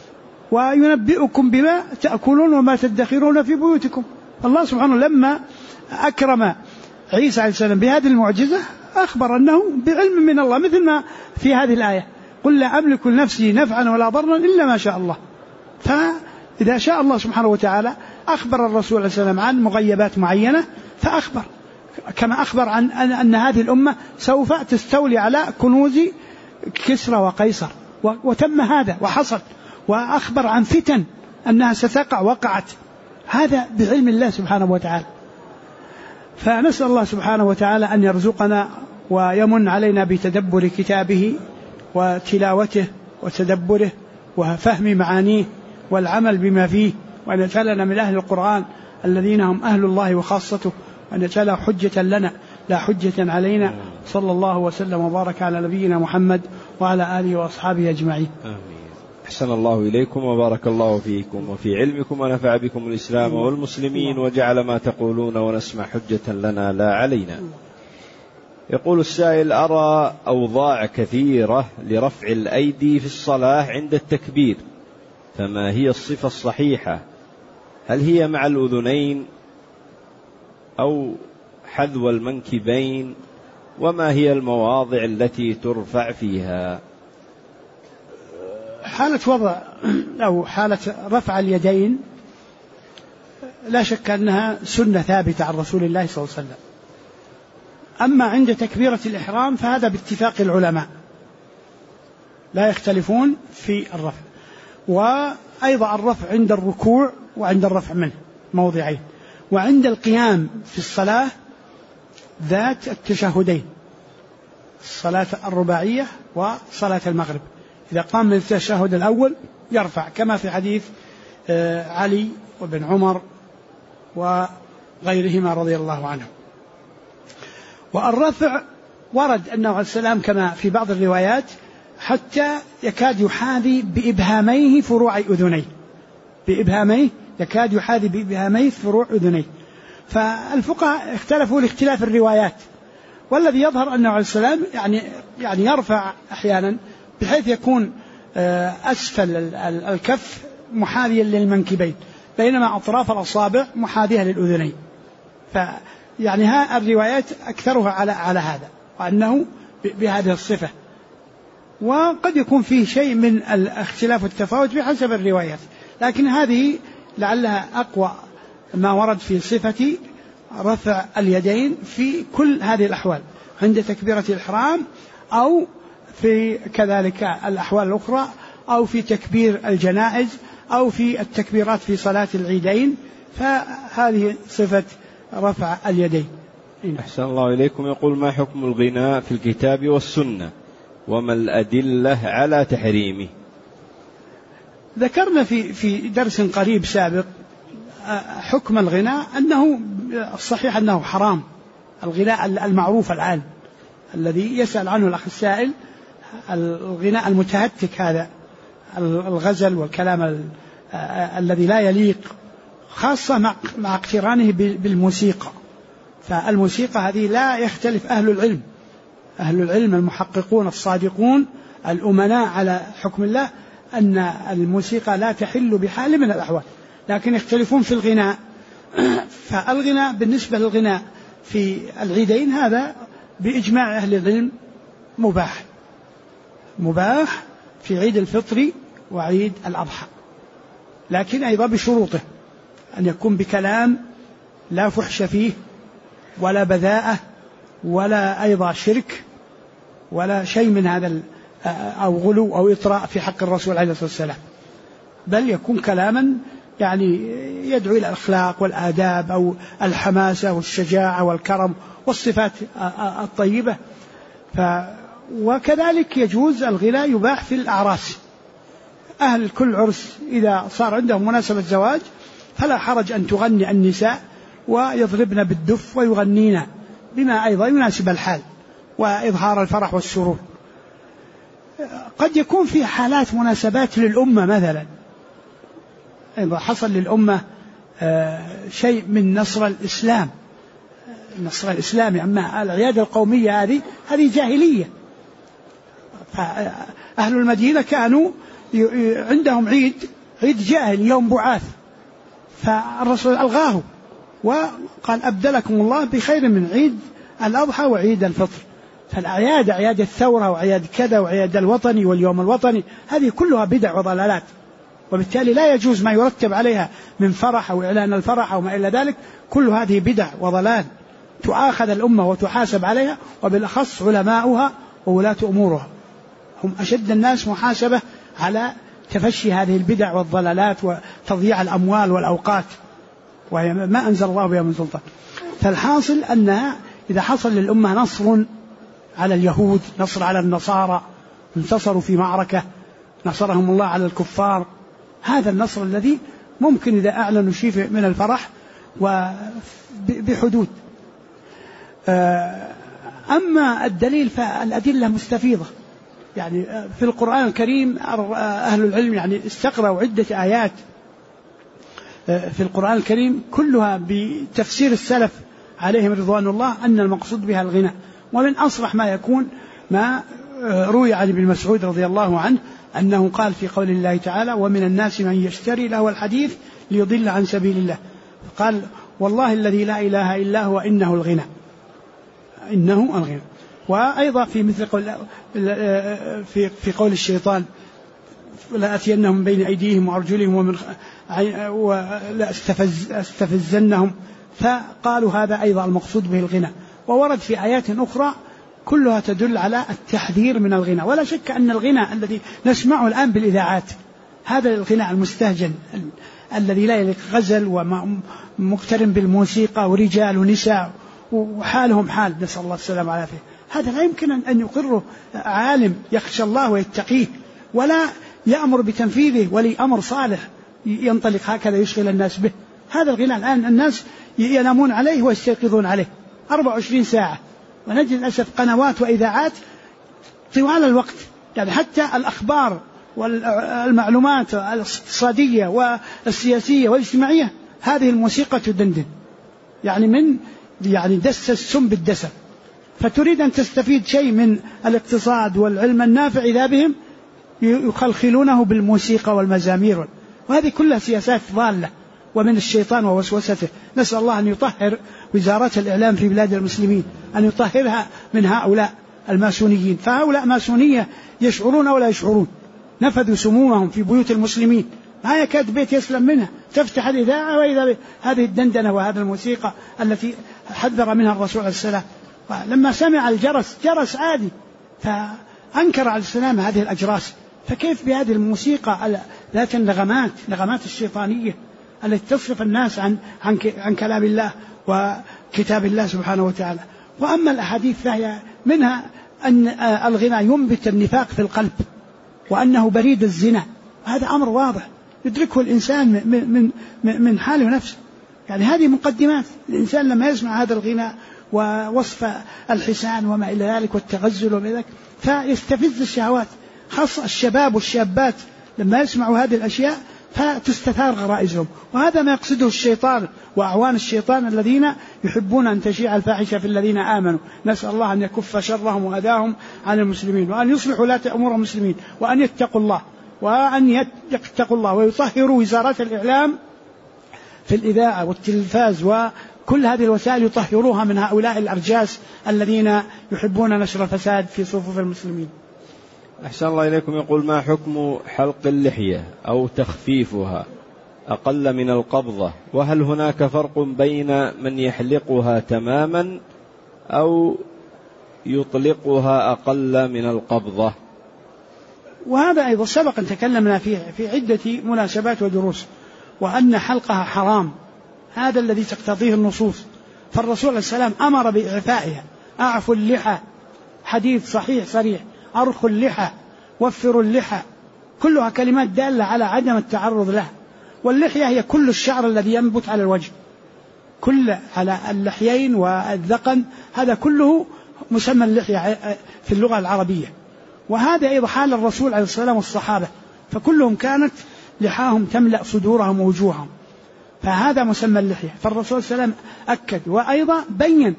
وينبئكم بما تأكلون وما تدخرون في بيوتكم. الله سبحانه لما أكرم عيسى عليه السلام بهذه المعجزة أخبر أنه بعلم من الله، مثل ما في هذه الآية: قل لا أملك لنفسي نفعا ولا ضرا إلا ما شاء الله. فإذا شاء الله سبحانه وتعالى أخبر الرسول عليه السلام عن مغيبات معينة، فأخبر كما أخبر عن أن هذه الأمة سوف تستولي على كنوز كسرى وقيصر، وتم هذا وحصل. وأخبر عن فتن أنها ستقع وقعت، هذا بعلم الله سبحانه وتعالى. فنسأل الله سبحانه وتعالى أن يرزقنا ويمن علينا بتدبر كتابه وتلاوته وتدبره وفهم معانيه والعمل بما فيه، وأن يجعلنا من أهل القرآن الذين هم أهل الله وخاصته، وأن يجعله حجة لنا لا حجة علينا. صلى الله وسلم وبارك على نبينا محمد وعلى آله وأصحابه أجمعين. أحسن الله إليكم وبارك الله فيكم وفي علمكم ونفع بكم الإسلام والمسلمين، وجعل ما تقولون ونسمع حجة لنا لا علينا. يقول السائل: أرى أوضاع كثيرة لرفع الأيدي في الصلاة عند التكبير، فما هي الصفة الصحيحة؟ هل هي مع الأذنين أو حذو المنكبين؟ وما هي المواضع التي ترفع فيها؟ حالة وضع أو حالة رفع اليدين لا شك أنها سنة ثابتة عن رسول الله صلى الله عليه وسلم. أما عند تكبيرة الإحرام فهذا باتفاق العلماء، لا يختلفون في الرفع. وأيضا الرفع عند الركوع وعند الرفع منه موضعين، وعند القيام في الصلاة ذات التشهدين، الصلاة الرباعية وصلاة المغرب. إذا قام من التشهد الأول يرفع، كما في حديث علي وابن عمر وغيرهما رضي الله عنهم. والرفع ورد أنه عليه السلام كما في بعض الروايات حتى يكاد يحاذي بإبهاميه فروع أذنيه، بإبهاميه يكاد يحاذي بإبهاميه فروع أذنيه. فالفقهاء اختلفوا لاختلاف الروايات، والذي يظهر أنه عليه السلام يعني يرفع أحيانا بحيث يكون أسفل الكف محاذيا للمنكبين، بينما أطراف الأصابع محاذية للأذنين. فيعني الروايات أكثرها على هذا، وأنه بهذه الصفة. وقد يكون فيه شيء من الاختلاف والتفاوت بحسب الروايات، لكن هذه لعلها أقوى ما ورد في صفة رفع اليدين في كل هذه الأحوال، عند تكبيرة الإحرام أو في كذلك الأحوال الأخرى، أو في تكبير الجنائز، أو في التكبيرات في صلاة العيدين. فهذه صفة رفع اليدين. أحسن الله إليكم. يقول: ما حكم الغناء في الكتاب والسنة، وما الأدلة على تحريمه؟ ذكرنا في درس قريب سابق حكم الغناء، أنه الصحيح أنه حرام. الغناء المعروف الآن الذي يسأل عنه الأخ السائل، الغناء المتهتك، هذا الغزل والكلام الذي لا يليق، خاصة مع اقترانه بالموسيقى. فالموسيقى هذه لا يختلف أهل العلم المحققون الصادقون الأمناء على حكم الله أن الموسيقى لا تحل بحال من الأحوال، لكن يختلفون في الغناء. فالغناء بالنسبة للغناء في العيدين هذا بإجماع أهل العلم مباح في عيد الفطر وعيد الأضحى، لكن أيضا بشروطه، أن يكون بكلام لا فحش فيه ولا بذاءة ولا أيضا شرك ولا شيء من هذا، أو غلو أو إطراء في حق الرسول عليه الصلاة والسلام، بل يكون كلاما يعني يدعو إلى الأخلاق والآداب أو الحماسة والشجاعة والكرم والصفات الطيبة. وكذلك يجوز الغناء، يباح في الأعراس. أهل كل عرس إذا صار عندهم مناسبة زواج فلا حرج أن تغني النساء ويضربن بالدف ويغنين بما أيضا يناسب الحال وإظهار الفرح والسرور. قد يكون في حالات مناسبات للأمة، مثلا إذا حصل للأمة شيء من نصر الإسلام، النصر الإسلامي، أما العيادة القومية هذه جاهلية. أهل المدينة كانوا عندهم عيد جاهل، يوم بعاث، فالرسول ألغاه وقال أبدلكم الله بخير من عيد الأضحى وعيد الفطر. فالأعياد، أعياد الثورة وأعياد كذا وأعياد الوطني واليوم الوطني، هذه كلها بدع وضلالات، وبالتالي لا يجوز ما يرتب عليها من فرح أو إعلان الفرح أو ما إلى ذلك. كل هذه بدع وضلال تؤاخذ الأمة وتحاسب عليها، وبالأخص علماؤها وولاة أمورها، هم أشد الناس محاسبة على تفشي هذه البدع والضلالات وتضييع الأموال والأوقات، وما أنزل الله بها من سلطان. فالحاصل أنها إذا حصل للأمة نصر على اليهود، نصر على النصارى، انتصروا في معركة نصرهم الله على الكفار، هذا النصر الذي ممكن إذا أعلنوا شيء من الفرح وبحدود. أما الدليل فالأدلة مستفيضة، يعني في القرآن الكريم أهل العلم يعني استقرأوا عدة آيات في القرآن الكريم كلها بتفسير السلف عليهم رضوان الله أن المقصود بها الغنى. ومن أصرح ما يكون ما روي عن ابن مسعود رضي الله عنه أنه قال في قول الله تعالى: ومن الناس من يشتري له الحديث ليضل عن سبيل الله، قال: والله الذي لا إله إلا هو إنه الغنى، إنه الغنى. وأيضا في مثل في قول الشيطان: لا أتينهم من بين أيديهم وأرجلهم ولا استفزنهم، فقالوا هذا أيضا المقصود به الغنى. وورد في آيات أخرى كلها تدل على التحذير من الغنى. ولا شك أن الغنى الذي نسمعه الآن بالإذاعات، هذا الغنى المستهجن الذي لا يليق، غزل ومقترن بالموسيقى ورجال ونساء وحالهم حال، نسأل الله السلامة والعافية، هذا لا يمكن أن يقره عالم يخشى الله ويتقيه ولا يأمر بتنفيذه ولي أمر صالح ينطلق هكذا يشغل الناس به. هذا الغنى الآن الناس ينامون عليه ويستيقظون عليه 24 ساعة، ونجد للأسف قنوات وإذاعات طوال الوقت، يعني حتى الأخبار والمعلومات الاقتصادية والسياسية والاجتماعية هذه الموسيقى تدندن، يعني دس السم بالدسم. فتريد أن تستفيد شيء من الاقتصاد والعلم النافع، إذا بهم يخلخلونه بالموسيقى والمزامير، وهذه كلها سياسات ضالة ومن الشيطان ووسوسته. نسأل الله أن يطهر وزارات الإعلام في بلاد المسلمين، أن يطهرها من هؤلاء الماسونيين، فهؤلاء ماسونية يشعرون ولا يشعرون، نفذوا سمومهم في بيوت المسلمين، ما يكاد بيت يسلم منها، تفتح الإذاعة وإذا هذه الدندنة وهذه الموسيقى التي حذر منها الرسول عليه السلام. لما سمع الجرس، جرس عادي، فأنكر عليه السلام هذه الأجراس، فكيف بهذه الموسيقى ذات النغمات، نغمات الشيطانية التي تصرف الناس عن كلام الله وكتاب الله سبحانه وتعالى. وأما الأحاديث فهي منها أن الغنى ينبت النفاق في القلب، وأنه بريد الزنا، هذا أمر واضح يدركه الإنسان من حاله نفسه. يعني هذه مقدمات الإنسان لما يسمع هذا الغناء ووصف الحسان وما إلى ذلك والتغزل وما إلى ذلك، فيستفز الشهوات، خاصة الشباب والشابات لما يسمعوا هذه الأشياء فتستثار غرائزهم. وهذا ما يقصده الشيطان وأعوان الشيطان الذين يحبون أن تشيع الفاحشة في الذين آمنوا. نسأل الله أن يكف شرهم وأذاهم عن المسلمين، وأن يصلحوا ولاة أمور المسلمين، وأن يتقوا الله، وأن يتقوا الله ويطهروا وزارات الإعلام في الإذاعة والتلفاز وكل هذه الوسائل، يطهروها من هؤلاء الأرجاس الذين يحبون نشر الفساد في صفوف المسلمين. أحسن الله إليكم. يقول: ما حكم حلق اللحية أو تخفيفها أقل من القبضة؟ وهل هناك فرق بين من يحلقها تماما أو يطلقها أقل من القبضة؟ وهذا أيضا سبق أن تكلمنا فيه في عدة مناسبات ودروس، وأن حلقها حرام، هذا الذي تقتضيه النصوص. فالرسول عليه السلام أمر بإعفائها: أعفوا اللحى حديث صحيح صريح: أرخوا اللحى، وفروا اللحى، كلها كلمات دالة على عدم التعرض لها. واللحية هي كل الشعر الذي ينبت على الوجه، كل على اللحيين والذقن، هذا كله مسمى اللحية في اللغة العربية. وهذا أيضا حال الرسول عليه الصلاة والسلام والصحابة، فكلهم كانت لحاهم تملأ صدورهم ووجوههم، فهذا مسمى اللحية. فالرسول صلى الله عليه وسلم أكد، وأيضا بين: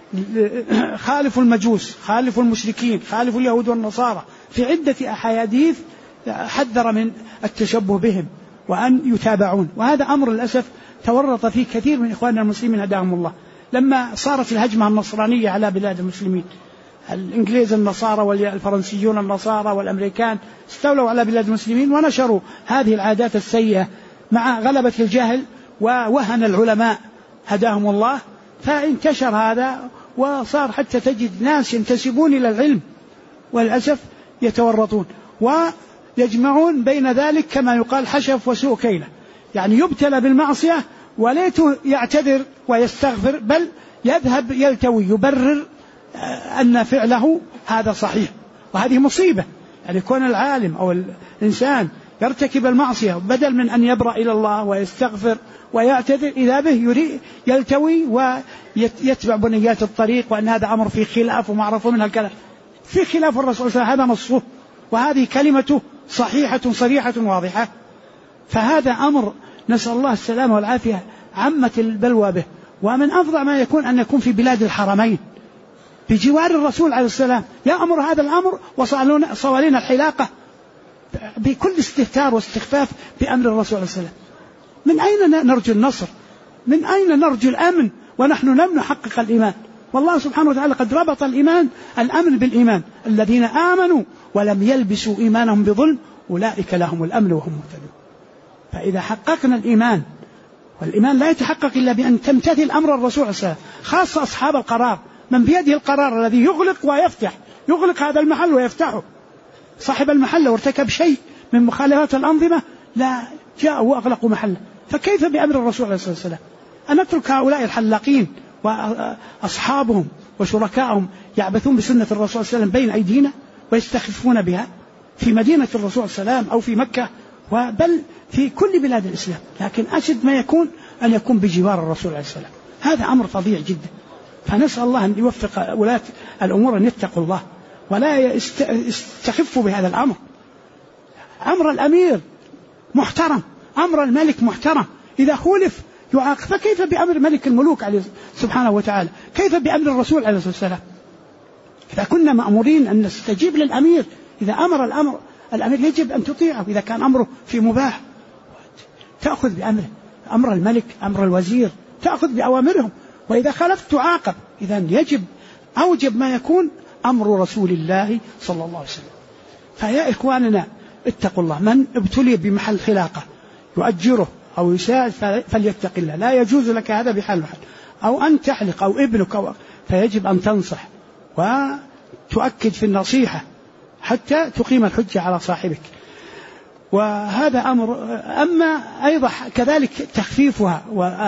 خالفوا المجوس، خالفوا المشركين، خالفوا اليهود والنصارى، في عدة أحاديث حذر من التشبه بهم وأن يتابعون. وهذا أمر للأسف تورط فيه كثير من إخواننا المسلمين هداهم الله، لما صارت الهجمة النصرانية على بلاد المسلمين، الإنجليز النصارى والفرنسيون النصارى والأمريكان استولوا على بلاد المسلمين ونشروا هذه العادات السيئة مع غلبة الجهل ووهن العلماء هداهم الله، فانتشر هذا وصار حتى تجد ناس ينتسبون إلى العلم وللأسف يتورطون ويجمعون بين ذلك كما يقال حشف وسوء كيلة، يعني يبتلى بالمعصية وليته يعتذر ويستغفر، بل يذهب يلتوي يبرر أن فعله هذا صحيح. وهذه مصيبة، يعني يكون العالم أو الإنسان يرتكب المعصية بدل من أن يبرأ إلى الله ويستغفر ويعتذر، إذا به يريد يلتوي ويتبع بنيات الطريق، وأن هذا أمر في خلاف ومعرف من الكلام في خلاف الرسول صلى الله عليه وسلم، هذا نصه وهذه كلمته صحيحة صريحة واضحة. فهذا أمر نسأل الله السلامة والعافية، عمت البلوى به. ومن أفضل ما يكون أن يكون في بلاد الحرمين بجوار الرسول عليه السلام، يأمر هذا الأمر وصوالين الحلاقة بكل استهتار واستخفاف بأمر الرسول عليه السلام. من أين نرجو النصر؟ من أين نرجو الأمن ونحن لم نحقق الإيمان؟ والله سبحانه وتعالى قد ربط الأمن بالإيمان: الذين آمنوا ولم يلبسوا إيمانهم بظلم أولئك لهم الأمن وهم مهتدون. فإذا حققنا الإيمان، والإيمان لا يتحقق إلا بأن تمتثل أمر الرسول عليه السلام، خاصة أصحاب القرار، من بيده القرار الذي يغلق ويفتح، يغلق هذا المحل ويفتحه. صاحب المحل لو ارتكب شيء من مخالفات الأنظمة لا جاءوا وأغلقوا محله، فكيف بأمر الرسول عليه الصلاة والسلام؟ أن نترك هؤلاء الحلاقين وأصحابهم وشركائهم يعبثون بسنة الرسول صلى الله عليه وسلم بين أيدينا ويستخفون بها في مدينة الرسول صلى الله عليه وسلم أو في مكة، بل في كل بلاد الإسلام. لكن أشد ما يكون أن يكون بجوار الرسول عليه السلام، هذا أمر فظيع جدا. فنسأل الله أن يوفق ولاة الأمور أن يتقوا الله ولا يستخفوا بهذا الأمر. أمر الأمير محترم، أمر الملك محترم، إذا خولف يعاقب، فكيف بأمر ملك الملوك عليه سبحانه وتعالى؟ كيف بأمر الرسول عليه الصلاة والسلام؟ إذا كنا مأمورين أن نستجيب للأمير، إذا أمر الأمير يجب أن تطيعه، إذا كان أمره في مباح تأخذ بأمره، أمر الملك أمر الوزير تأخذ بأوامرهم، وإذا خالفت تعاقب. إذا يجب أوجب ما يكون أمر رسول الله صلى الله عليه وسلم. فيا إخواننا اتقوا الله، من ابتلي بمحل خلاقة يؤجره أو يساعد فليتق الله، لا يجوز لك هذا بحال محل، أو أن تحلق أو ابنك فيجب أن تنصح وتؤكد في النصيحة حتى تقيم الحجة على صاحبك. وهذا أمر. أما أيضا كذلك تخفيفها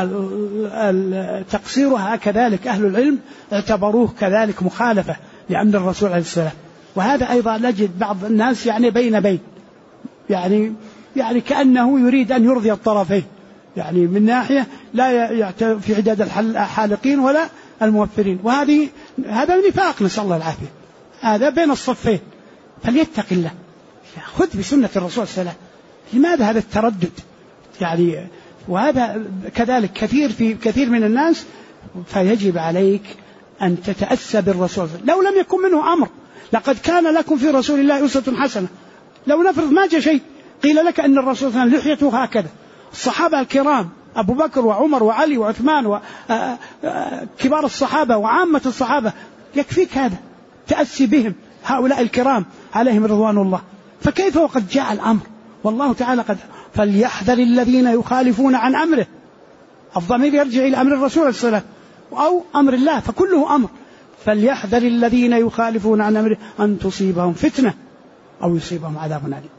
وتقصيرها كذلك أهل العلم اعتبروه كذلك مخالفة لأمر الرسول عليه السلام. وهذا أيضا نجد بعض الناس يعني بين يعني كأنه يريد أن يرضي الطرفين، يعني من ناحية لا في عداد الحالقين ولا الموفرين، هذا النفاق نسأل الله العافية، هذا بين الصفين. فليتق الله، خذ بسنة الرسول صلى الله عليه وسلم. لماذا هذا التردد؟ يعني وهذا كذلك كثير من الناس. فيجب عليك أن تتأسى بالرسول لو لم يكن منه أمر. لقد كان لكم في رسول الله أسوة حسنة. لو نفرض ما جاء شيء قيل لك أن الرسول صلى الله عليه وسلم لحيته هكذا، الصحابة الكرام أبو بكر وعمر وعلي وعثمان وكبار الصحابة وعامة الصحابة، يكفيك هذا تأسي بهم، هؤلاء الكرام عليهم رضوان الله. فكيف وقد جاء الأمر؟ والله تعالى قد فليحذر الذين يخالفون عن أمره. الضمير يرجع إلى أمر الرسول عليه السلام أو أمر الله، فكله أمر. فليحذر الذين يخالفون عن أمره أن تصيبهم فتنة أو يصيبهم عذاب أليم.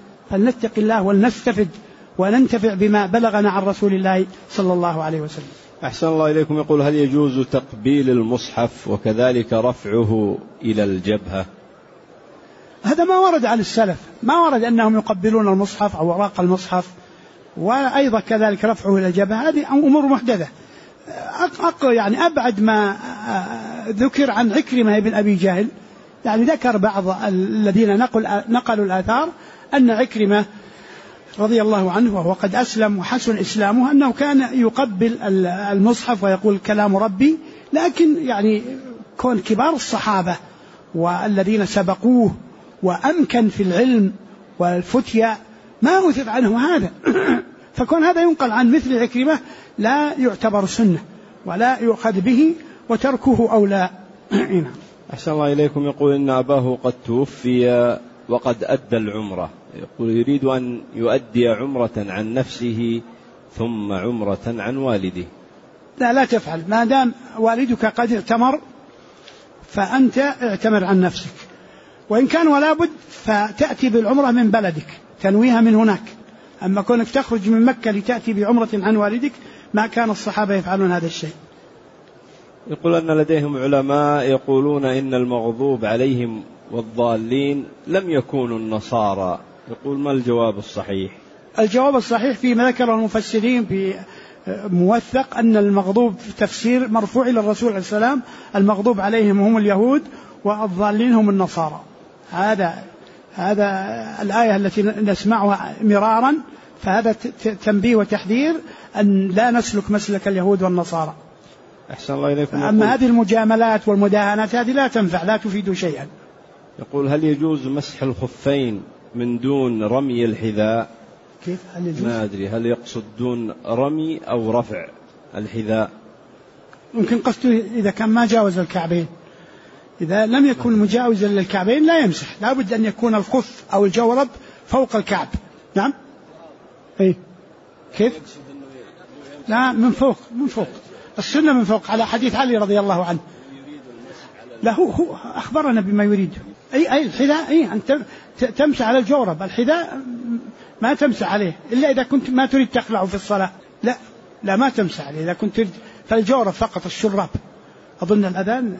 فلنتق الله ولنستفد وننتفع بما بلغنا عن رسول الله صلى الله عليه وسلم. أحسن الله إليكم. يقول: هل يجوز تقبيل المصحف وكذلك رفعه إلى الجبهة؟ هذا ما ورد عن السلف، ما ورد أنهم يقبلون المصحف أو ورق المصحف، وأيضا كذلك رفعه إلى الجبهة. هذه أمور محدثة. يعني أبعد ما ذكر عن عكرمة بن أبي جهل، يعني ذكر بعض الذين نقلوا الآثار أن عكرمة رضي الله عنه وهو قد أسلم وحسن إسلامه أنه كان يقبل المصحف ويقول كلام ربي، لكن يعني كون كبار الصحابة والذين سبقوه وأمكن في العلم والفتية ما أثر عنه هذا فكون هذا ينقل عن مثل عكرمة لا يعتبر سنة ولا يؤخذ به، وتركه أولى. أحسن الله إليكم. يقول: إن أباه قد توفي وقد أدى العمرة، يقول يريد أن يؤدي عمرة عن نفسه ثم عمرة عن والده. لا تفعل، ما دام والدك قد اعتمر فأنت اعتمر عن نفسك، وإن كان ولا بد فتأتي بالعمرة من بلدك تنويها من هناك. أما كونك تخرج من مكة لتأتي بعمرة عن والدك ما كان الصحابة يفعلون هذا الشيء. يقول أن لديهم علماء يقولون إن المغضوب عليهم والضالين لم يكونوا النصارى، يقول ما الجواب الصحيح؟ الجواب الصحيح فيما ذكر المفسرين في موثق أن المغضوب في تفسير مرفوع إلى الرسول عليه السلام: المغضوب عليهم هم اليهود والضالين هم النصارى. هذا الآية التي نسمعها مرارا، فهذا تنبيه وتحذير أن لا نسلك مسلك اليهود والنصارى. أحسن الله إليكم. أما هذه المجاملات والمداهنات هذه لا تنفع، لا تفيد شيئا. يقول: هل يجوز مسح الخفين من دون رمي الحذاء؟ كيف؟ هل يجوز؟ ما أدري هل يقصد دون رمي أو رفع الحذاء. ممكن قصده إذا كان ما جاوز الكعبين. إذا لم يكن مجاوزا للكعبين لا يمسح، لا بد أن يكون الخف أو الجورب فوق الكعب. نعم. إيه؟ كيف؟ لا، من فوق السنة من فوق، على حديث علي رضي الله عنه. لا هو أخبرنا بما يريد. أي الحذاء أنت تمسح على الجورب، الحذاء ما تمسح عليه إلا إذا كنت ما تريد تخلعه في الصلاة. لا ما تمسح عليه إذا كنت تريد، فالجورب فقط الشراب. أظن الأذان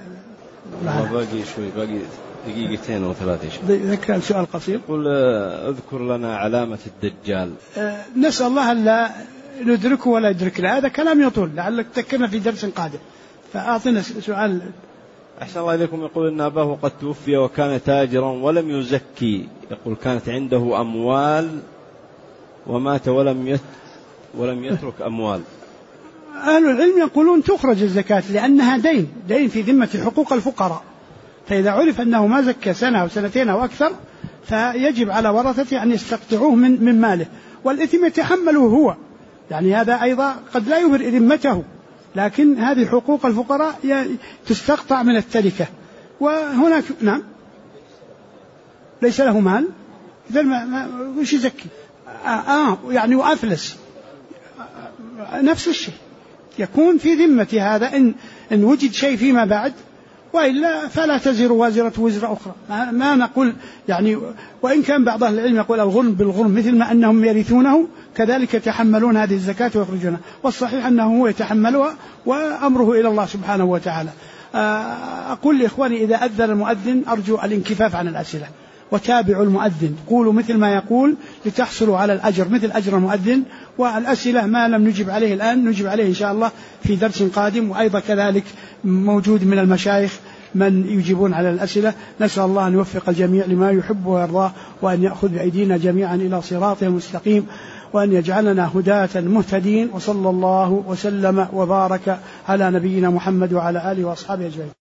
باقي دقيقتين أو 3. ذكر سؤال قصير. يقول: اذكر لنا علامة الدجال. نسأل الله ألا ندركه ولا يدركنا، هذا كلام يطول، لعلك تذكرنا في درس قادم، فأعطينا سؤال. أحسن الله إليكم. يقول: إن أباه قد توفي وكان تاجرا ولم يزكي، يقول كانت عنده أموال ومات ولم يترك أموال. أهل العلم يقولون تخرج الزكاة لأنها دين في ذمة حقوق الفقراء، فإذا عرف أنه ما زكى سنة أو سنتين أو أكثر فيجب على ورثته أن يستقطعوه من ماله، والإثم يتحمله هو، يعني هذا أيضا قد لا يبر ذمته، لكن هذه حقوق الفقراء تستقطع من التركة. وهناك نعم ليس له مال إذا وش يزكي؟ يعني وأفلس نفس الشيء يكون في ذمة هذا إن وجد شيء فيما بعد، وإلا فلا تزر وازرة وزر أخرى. ما نقول يعني، وإن كان بعض أهل العلم يقول الغرم بالغرم، مثل ما أنهم يرثونه كذلك يتحملون هذه الزكاة ويخرجونها، والصحيح أنه هو يتحملها وأمره إلى الله سبحانه وتعالى. أقول لإخواني إذا أذن المؤذن أرجو الانكفاف عن الأسئلة، وتابعوا المؤذن، قولوا مثل ما يقول لتحصلوا على الأجر مثل أجر المؤذن، والأسئلة ما لم نجب عليه الآن نجب عليه إن شاء الله في درس قادم، وأيضا كذلك موجود من المشايخ من يجيبون على الأسئلة. نسأل الله أن يوفق الجميع لما يحب ويرضاه، وأن يأخذ بأيدينا جميعا إلى صراطه المستقيم، وأن يجعلنا هداة مهتدين، وصلى الله وسلم وبارك على نبينا محمد وعلى آله وأصحابه أجمعين.